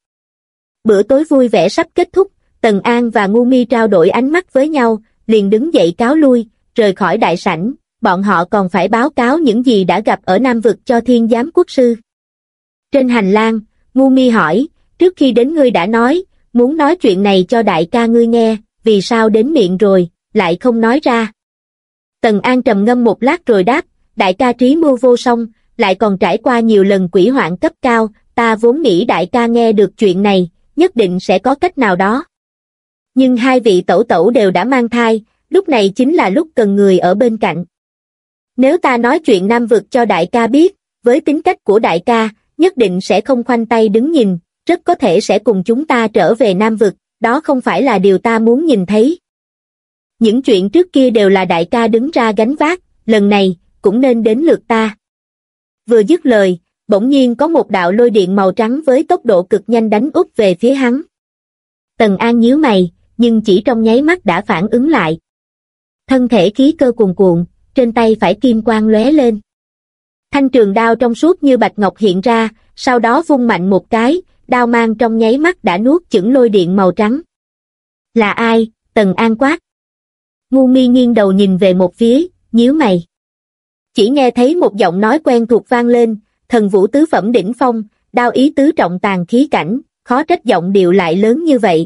Bữa tối vui vẻ sắp kết thúc, Tần An và Ngu Mi trao đổi ánh mắt với nhau, liền đứng dậy cáo lui, rời khỏi đại sảnh, bọn họ còn phải báo cáo những gì đã gặp ở Nam Vực cho Thiên Giám Quốc sư. Trên hành lang, Ngu Mi hỏi, trước khi đến ngươi đã nói, muốn nói chuyện này cho đại ca ngươi nghe, vì sao đến miệng rồi, lại không nói ra. Tần An trầm ngâm một lát rồi đáp, đại ca trí mưu vô song, lại còn trải qua nhiều lần quỷ hoạn cấp cao, ta vốn nghĩ đại ca nghe được chuyện này, nhất định sẽ có cách nào đó. Nhưng hai vị tẩu tẩu đều đã mang thai, lúc này chính là lúc cần người ở bên cạnh. Nếu ta nói chuyện Nam Vực cho đại ca biết, với tính cách của đại ca, nhất định sẽ không khoanh tay đứng nhìn, rất có thể sẽ cùng chúng ta trở về Nam Vực, đó không phải là điều ta muốn nhìn thấy. Những chuyện trước kia đều là đại ca đứng ra gánh vác, lần này, cũng nên đến lượt ta. Vừa dứt lời, bỗng nhiên có một đạo lôi điện màu trắng với tốc độ cực nhanh đánh úp về phía hắn. Tần An nhíu mày, nhưng chỉ trong nháy mắt đã phản ứng lại. Thân thể khí cơ cuồn cuộn, trên tay phải kim quang lóe lên. Thanh trường đao trong suốt như bạch ngọc hiện ra, sau đó vung mạnh một cái, đao mang trong nháy mắt đã nuốt chửng lôi điện màu trắng. Là ai? Tần An quát. Ngu Mi nghiêng đầu nhìn về một phía, nhíu mày. Chỉ nghe thấy một giọng nói quen thuộc vang lên, thần vũ tứ phẩm đỉnh phong, đao ý tứ trọng tàn khí cảnh, khó trách giọng điệu lại lớn như vậy.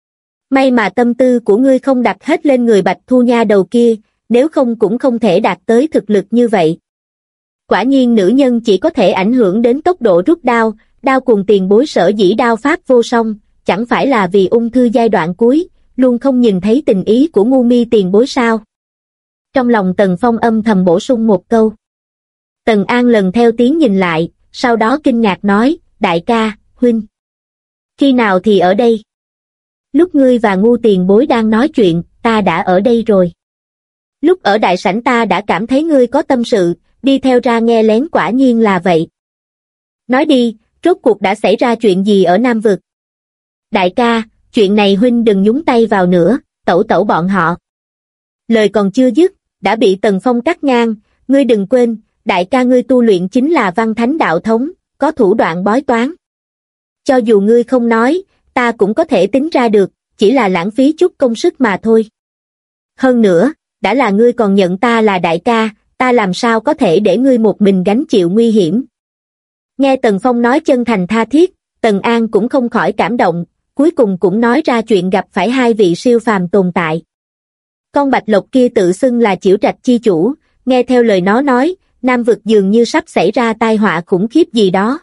May mà tâm tư của ngươi không đặt hết lên người Bạch Thu Nha đầu kia, nếu không cũng không thể đạt tới thực lực như vậy. Quả nhiên nữ nhân chỉ có thể ảnh hưởng đến tốc độ rút đao, đao cùng tiền bối sở dĩ đao pháp vô song, chẳng phải là vì ung thư giai đoạn cuối, luôn không nhìn thấy tình ý của Ngu Mi tiền bối sao. Trong lòng Tần Phong âm thầm bổ sung một câu. Tần An lần theo tiếng nhìn lại, sau đó kinh ngạc nói, đại ca, huynh. Khi nào thì ở đây? Lúc ngươi và Ngu tiền bối đang nói chuyện, ta đã ở đây rồi. Lúc ở đại sảnh ta đã cảm thấy ngươi có tâm sự, đi theo ra nghe lén quả nhiên là vậy. Nói đi, rốt cuộc đã xảy ra chuyện gì ở Nam Vực? Đại ca, chuyện này huynh đừng nhúng tay vào nữa, tẩu tẩu bọn họ. Lời còn chưa dứt, đã bị Tần Phong cắt ngang, ngươi đừng quên, đại ca ngươi tu luyện chính là văn thánh đạo thống, có thủ đoạn bói toán. Cho dù ngươi không nói, ta cũng có thể tính ra được, chỉ là lãng phí chút công sức mà thôi. Hơn nữa, đã là ngươi còn nhận ta là đại ca, ta làm sao có thể để ngươi một mình gánh chịu nguy hiểm. Nghe Tần Phong nói chân thành tha thiết, Tần An cũng không khỏi cảm động, cuối cùng cũng nói ra chuyện gặp phải hai vị siêu phàm tồn tại. Con bạch lộc kia tự xưng là Chiểu Trạch chi chủ, nghe theo lời nó nói, Nam Vực dường như sắp xảy ra tai họa khủng khiếp gì đó.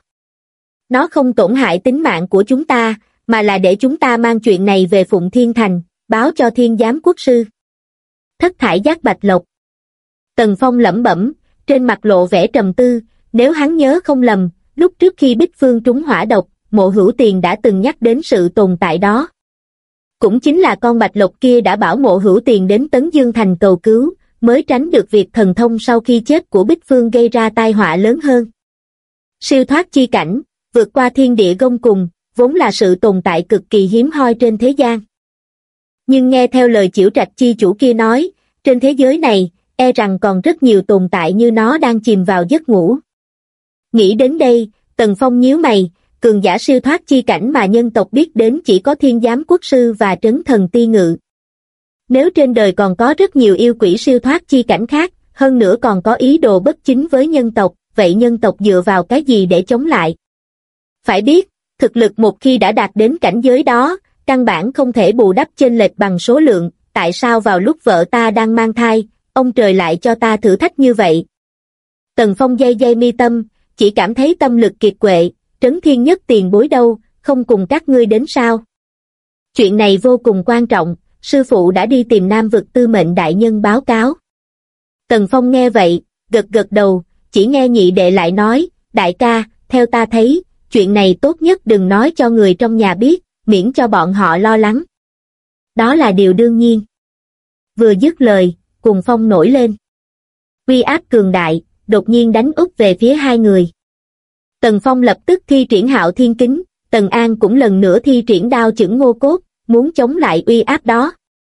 Nó không tổn hại tính mạng của chúng ta, mà là để chúng ta mang chuyện này về Phụng Thiên Thành, báo cho Thiên Giám Quốc sư. Thất thải giác bạch lộc. Tần Phong lẩm bẩm, trên mặt lộ vẻ trầm tư, nếu hắn nhớ không lầm, lúc trước khi Bích Phương trúng hỏa độc, Mộ Hữu Tiền đã từng nhắc đến sự tồn tại đó. Cũng chính là con bạch lộc kia đã bảo Mộ Hữu Tiền đến Tấn Dương Thành cầu cứu, mới tránh được việc thần thông sau khi chết của Bích Phương gây ra tai họa lớn hơn. Siêu thoát chi cảnh, vượt qua thiên địa gông cùng, vốn là sự tồn tại cực kỳ hiếm hoi trên thế gian. Nhưng nghe theo lời Chiểu Trạch chi chủ kia nói, trên thế giới này, e rằng còn rất nhiều tồn tại như nó đang chìm vào giấc ngủ. Nghĩ đến đây, Tần Phong nhíu mày, cường giả siêu thoát chi cảnh mà nhân tộc biết đến chỉ có Thiên Giám Quốc Sư và Trấn Thần Ti Ngự. Nếu trên đời còn có rất nhiều yêu quỷ siêu thoát chi cảnh khác, hơn nữa còn có ý đồ bất chính với nhân tộc, vậy nhân tộc dựa vào cái gì để chống lại? Phải biết, thực lực một khi đã đạt đến cảnh giới đó, căn bản không thể bù đắp chênh lệch bằng số lượng, tại sao vào lúc vợ ta đang mang thai, ông trời lại cho ta thử thách như vậy? Tần Phong day day mi tâm, chỉ cảm thấy tâm lực kiệt quệ, Trấn Thiên Nhất tiền bối đâu, không cùng các ngươi đến sao? Chuyện này vô cùng quan trọng, sư phụ đã đi tìm Nam Vực Tư Mệnh đại nhân báo cáo. Tần Phong nghe vậy, gật gật đầu, chỉ nghe nhị đệ lại nói, đại ca, theo ta thấy, chuyện này tốt nhất đừng nói cho người trong nhà biết, miễn cho bọn họ lo lắng. Đó là điều đương nhiên. Vừa dứt lời, cuồng phong nổi lên. Uy áp cường đại, đột nhiên đánh úp về phía hai người. Tần Phong lập tức thi triển Hạo Thiên Kính, Tần An cũng lần nữa thi triển Đao Chưởng Ngô Cốt, muốn chống lại uy áp đó.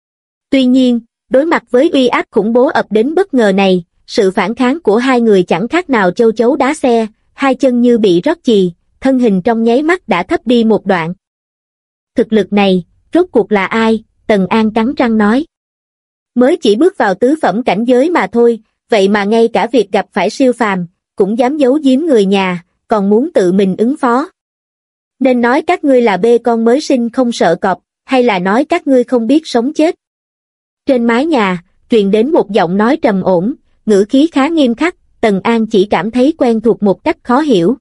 Tuy nhiên, đối mặt với uy áp khủng bố ập đến bất ngờ này, sự phản kháng của hai người chẳng khác nào châu chấu đá xe, hai chân như bị rót chì, thân hình trong nháy mắt đã thấp đi một đoạn. Thực lực này, rốt cuộc là ai? Tần An cắn răng nói. Mới chỉ bước vào tứ phẩm cảnh giới mà thôi, vậy mà ngay cả việc gặp phải siêu phàm, cũng dám giấu giếm người nhà, còn muốn tự mình ứng phó. Nên nói các ngươi là bê con mới sinh không sợ cọp, hay là nói các ngươi không biết sống chết? Trên mái nhà, truyền đến một giọng nói trầm ổn, ngữ khí khá nghiêm khắc, Tần An chỉ cảm thấy quen thuộc một cách khó hiểu.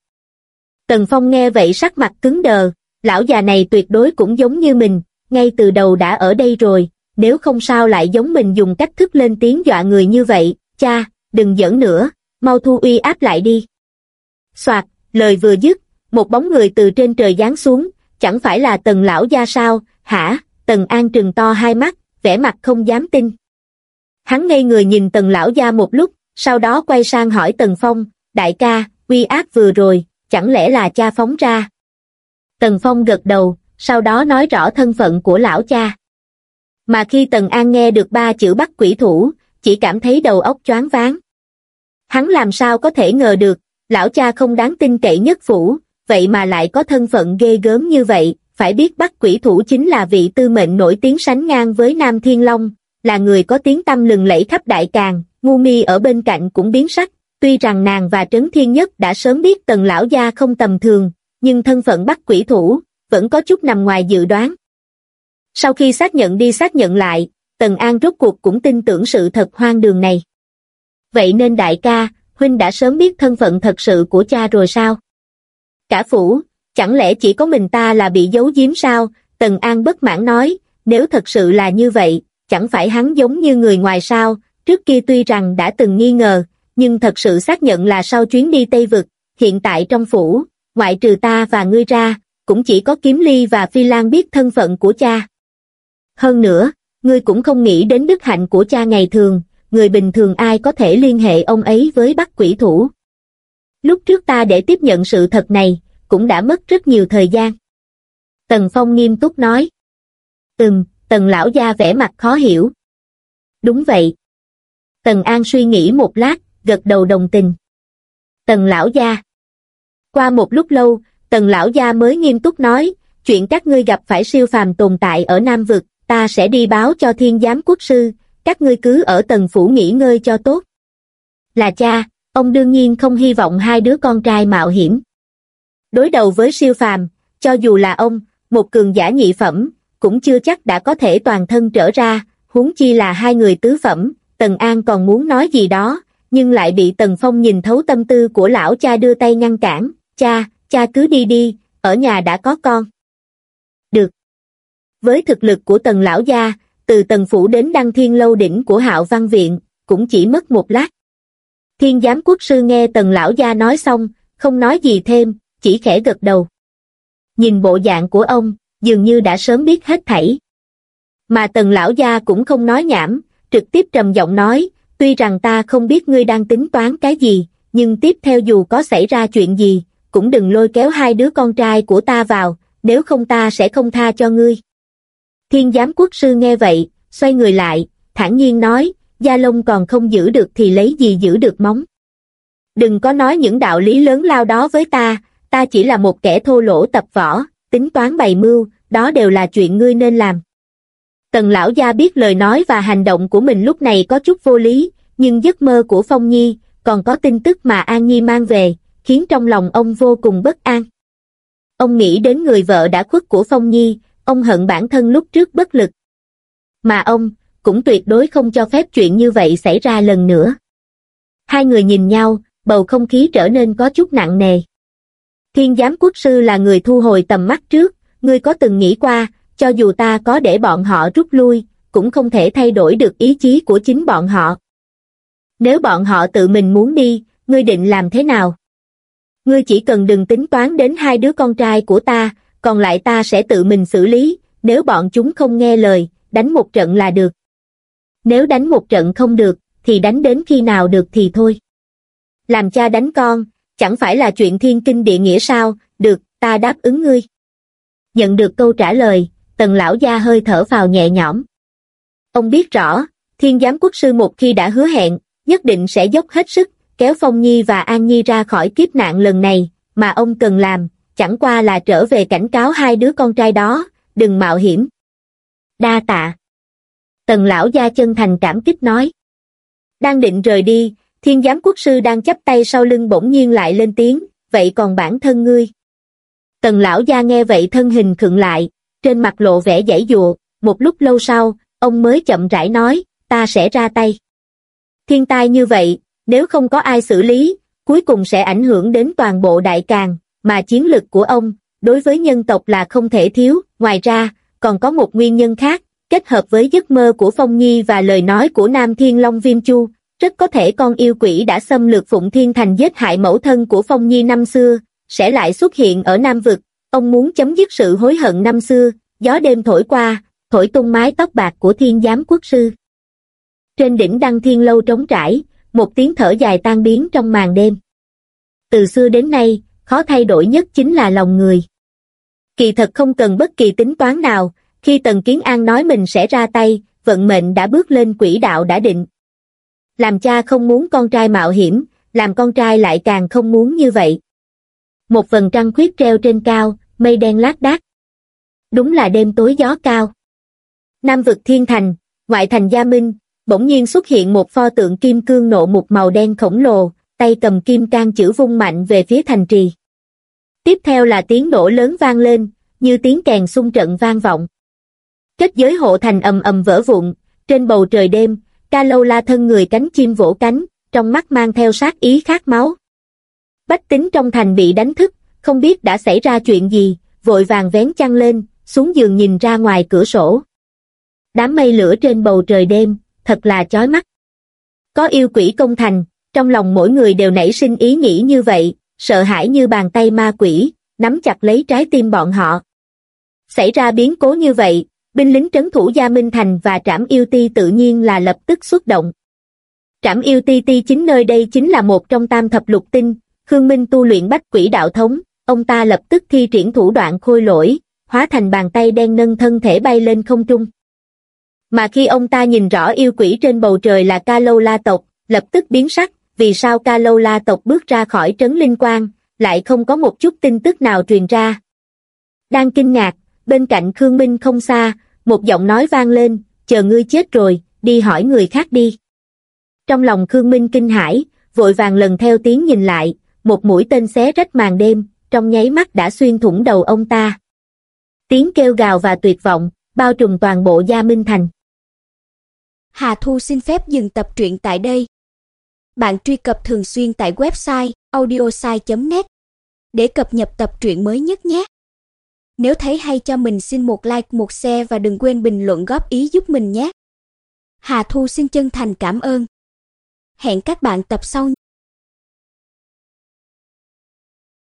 Tần Phong nghe vậy sắc mặt cứng đờ, lão già này tuyệt đối cũng giống như mình, ngay từ đầu đã ở đây rồi, nếu không sao lại giống mình dùng cách thức lên tiếng dọa người như vậy, cha, đừng giỡn nữa, mau thu uy áp lại đi. Soạt, lời vừa dứt, một bóng người từ trên trời giáng xuống, chẳng phải là Tần lão gia sao, hả? Tần An trừng to hai mắt, vẻ mặt không dám tin. Hắn ngây người nhìn Tần lão gia một lúc, sau đó quay sang hỏi Tần Phong, đại ca, uy áp vừa rồi, chẳng lẽ là cha phóng ra? Tần Phong gật đầu, sau đó nói rõ thân phận của lão cha. Mà khi Tần An nghe được ba chữ Bắt Quỷ Thủ, chỉ cảm thấy đầu óc choáng váng. Hắn làm sao có thể ngờ được, lão cha không đáng tin cậy nhất phủ, vậy mà lại có thân phận ghê gớm như vậy, phải biết Bắt Quỷ Thủ chính là vị tư mệnh nổi tiếng sánh ngang với Nam Thiên Long, là người có tiếng tăm lừng lẫy khắp Đại Càn. Ngu Mi ở bên cạnh cũng biến sắc, tuy rằng nàng và Trấn Thiên Nhất đã sớm biết Tần lão gia không tầm thường, nhưng thân phận Bắt Quỷ Thủ vẫn có chút nằm ngoài dự đoán. Sau khi xác nhận đi xác nhận lại, Tần An rốt cuộc cũng tin tưởng sự thật hoang đường này. Vậy nên đại ca, huynh đã sớm biết thân phận thật sự của cha rồi sao? Cả phủ, chẳng lẽ chỉ có mình ta là bị giấu giếm sao? Tần An bất mãn nói, nếu thật sự là như vậy, chẳng phải hắn giống như người ngoài sao? Trước kia tuy rằng đã từng nghi ngờ, nhưng thật sự xác nhận là sau chuyến đi Tây Vực, hiện tại trong phủ, ngoại trừ ta và ngươi ra, cũng chỉ có Kiếm Ly và Phi Lan biết thân phận của cha. Hơn nữa, ngươi cũng không nghĩ đến đức hạnh của cha ngày thường, người bình thường ai có thể liên hệ ông ấy với Bắt Quỷ Thủ. Lúc trước ta để tiếp nhận sự thật này, cũng đã mất rất nhiều thời gian. Tần Phong nghiêm túc nói. Tần lão gia vẻ mặt khó hiểu. Đúng vậy. Tần An suy nghĩ một lát, gật đầu đồng tình. Tần lão gia. Qua một lúc lâu, Tần lão gia mới nghiêm túc nói, chuyện các ngươi gặp phải siêu phàm tồn tại ở Nam Vực, ta sẽ đi báo cho Thiên Giám Quốc Sư, các ngươi cứ ở Tần phủ nghỉ ngơi cho tốt. Là cha, ông đương nhiên không hy vọng hai đứa con trai mạo hiểm. Đối đầu với siêu phàm, cho dù là ông, một cường giả nhị phẩm, cũng chưa chắc đã có thể toàn thân trở ra, huống chi là hai người tứ phẩm. Tần An còn muốn nói gì đó, nhưng lại bị Tần Phong nhìn thấu tâm tư của lão cha đưa tay ngăn cản. Cha cứ đi đi, ở nhà đã có con. Được. Với thực lực của Tần lão gia, từ Tần phủ đến Đăng Thiên lâu đỉnh của Hạo Văn viện, cũng chỉ mất một lát. Thiên Giám Quốc Sư nghe Tần lão gia nói xong, không nói gì thêm, chỉ khẽ gật đầu. Nhìn bộ dạng của ông, dường như đã sớm biết hết thảy. Mà Tần lão gia cũng không nói nhảm, trực tiếp trầm giọng nói, tuy rằng ta không biết ngươi đang tính toán cái gì, nhưng tiếp theo dù có xảy ra chuyện gì, cũng đừng lôi kéo hai đứa con trai của ta vào, nếu không ta sẽ không tha cho ngươi. Thiên giám quốc sư nghe vậy, xoay người lại, thản nhiên nói, da lông còn không giữ được thì lấy gì giữ được móng. Đừng có nói những đạo lý lớn lao đó với ta chỉ là một kẻ thô lỗ tập võ, tính toán bày mưu, đó đều là chuyện ngươi nên làm. Tần lão gia biết lời nói và hành động của mình lúc này có chút vô lý, nhưng giấc mơ của Phong Nhi, còn có tin tức mà An Nhi mang về, khiến trong lòng ông vô cùng bất an. Ông nghĩ đến người vợ đã khuất của Phong Nhi, ông hận bản thân lúc trước bất lực. Mà ông, cũng tuyệt đối không cho phép chuyện như vậy xảy ra lần nữa. Hai người nhìn nhau, bầu không khí trở nên có chút nặng nề. Thiên giám quốc sư là người thu hồi tầm mắt trước, ngươi có từng nghĩ qua, cho dù ta có để bọn họ rút lui, cũng không thể thay đổi được ý chí của chính bọn họ. Nếu bọn họ tự mình muốn đi, ngươi định làm thế nào? Ngươi chỉ cần đừng tính toán đến hai đứa con trai của ta, còn lại ta sẽ tự mình xử lý, nếu bọn chúng không nghe lời, đánh một trận là được. Nếu đánh một trận không được, thì đánh đến khi nào được thì thôi. Làm cha đánh con, chẳng phải là chuyện thiên kinh địa nghĩa sao? Được, ta đáp ứng ngươi. Nhận được câu trả lời, Tần lão gia hơi thở phào nhẹ nhõm. Ông biết rõ, thiên giám quốc sư một khi đã hứa hẹn, nhất định sẽ dốc hết sức, kéo Phong Nhi và An Nhi ra khỏi kiếp nạn lần này, mà ông cần làm, chẳng qua là trở về cảnh cáo hai đứa con trai đó, đừng mạo hiểm. Đa tạ. Tần lão gia chân thành cảm kích nói. Đang định rời đi, thiên giám quốc sư đang chắp tay sau lưng bỗng nhiên lại lên tiếng, vậy còn bản thân ngươi? Tần lão gia nghe vậy thân hình khựng lại, trên mặt lộ vẻ giãy giụa, một lúc lâu sau, ông mới chậm rãi nói, ta sẽ ra tay. Thiên tai như vậy, nếu không có ai xử lý, cuối cùng sẽ ảnh hưởng đến toàn bộ Đại Càn, mà chiến lực của ông, đối với nhân tộc là không thể thiếu, ngoài ra, còn có một nguyên nhân khác, kết hợp với giấc mơ của Phong Nhi và lời nói của Nam Thiên Long Viêm Chu, rất có thể con yêu quỷ đã xâm lược Phụng Thiên Thành giết hại mẫu thân của Phong Nhi năm xưa, sẽ lại xuất hiện ở Nam Vực. Ông muốn chấm dứt sự hối hận năm xưa, gió đêm thổi qua, thổi tung mái tóc bạc của thiên giám quốc sư. Trên đỉnh Đăng Thiên Lâu trống trải, một tiếng thở dài tan biến trong màn đêm. Từ xưa đến nay, khó thay đổi nhất chính là lòng người. Kỳ thật không cần bất kỳ tính toán nào, khi Tần Kiến An nói mình sẽ ra tay, vận mệnh đã bước lên quỹ đạo đã định. Làm cha không muốn con trai mạo hiểm, làm con trai lại càng không muốn như vậy. Một vầng trăng khuyết treo trên cao, mây đen lác đác. Đúng là đêm tối gió cao. Nam Vực Thiên Thành, ngoại thành Gia Minh, bỗng nhiên xuất hiện một pho tượng kim cương nộ mục màu đen khổng lồ, tay cầm kim can chữ vung mạnh về phía thành trì. Tiếp theo là tiếng nổ lớn vang lên, như tiếng kèn xung trận vang vọng. Kết giới hộ thành ầm ầm vỡ vụn, trên bầu trời đêm, Ca Lâu La thân người cánh chim vỗ cánh, trong mắt mang theo sát ý khát máu. Bách tính trong thành bị đánh thức, không biết đã xảy ra chuyện gì, vội vàng vén chăn lên, xuống giường nhìn ra ngoài cửa sổ. Đám mây lửa trên bầu trời đêm, thật là chói mắt. Có yêu quỷ công thành, trong lòng mỗi người đều nảy sinh ý nghĩ như vậy, sợ hãi như bàn tay ma quỷ, nắm chặt lấy trái tim bọn họ. Xảy ra biến cố như vậy, binh lính trấn thủ Gia Minh Thành và Trảm Yêu Ti tự nhiên là lập tức xuất động. Trảm Yêu Ti Ti chính nơi đây chính là một trong tam thập lục tinh, Khương Minh tu luyện bách quỷ đạo thống, ông ta lập tức thi triển thủ đoạn khôi lỗi, hóa thành bàn tay đen nâng thân thể bay lên không trung. Mà khi ông ta nhìn rõ yêu quỷ trên bầu trời là Ca Lâu La tộc, lập tức biến sắc, vì sao Ca Lâu La tộc bước ra khỏi trấn Linh Quang, lại không có một chút tin tức nào truyền ra. Đang kinh ngạc, bên cạnh Khương Minh không xa, một giọng nói vang lên, chờ ngươi chết rồi, đi hỏi người khác đi. Trong lòng Khương Minh kinh hãi, vội vàng lần theo tiếng nhìn lại, một mũi tên xé rách màn đêm, trong nháy mắt đã xuyên thủng đầu ông ta. Tiếng kêu gào và tuyệt vọng, bao trùm toàn bộ Gia Minh Thành. Hà Thu xin phép dừng tập truyện tại đây. Bạn truy cập thường xuyên tại website audiosai.net để cập nhật tập truyện mới nhất nhé. Nếu thấy hay cho mình xin một like, một share và đừng quên bình luận góp ý giúp mình nhé. Hà Thu xin chân thành cảm ơn. Hẹn các bạn tập sau.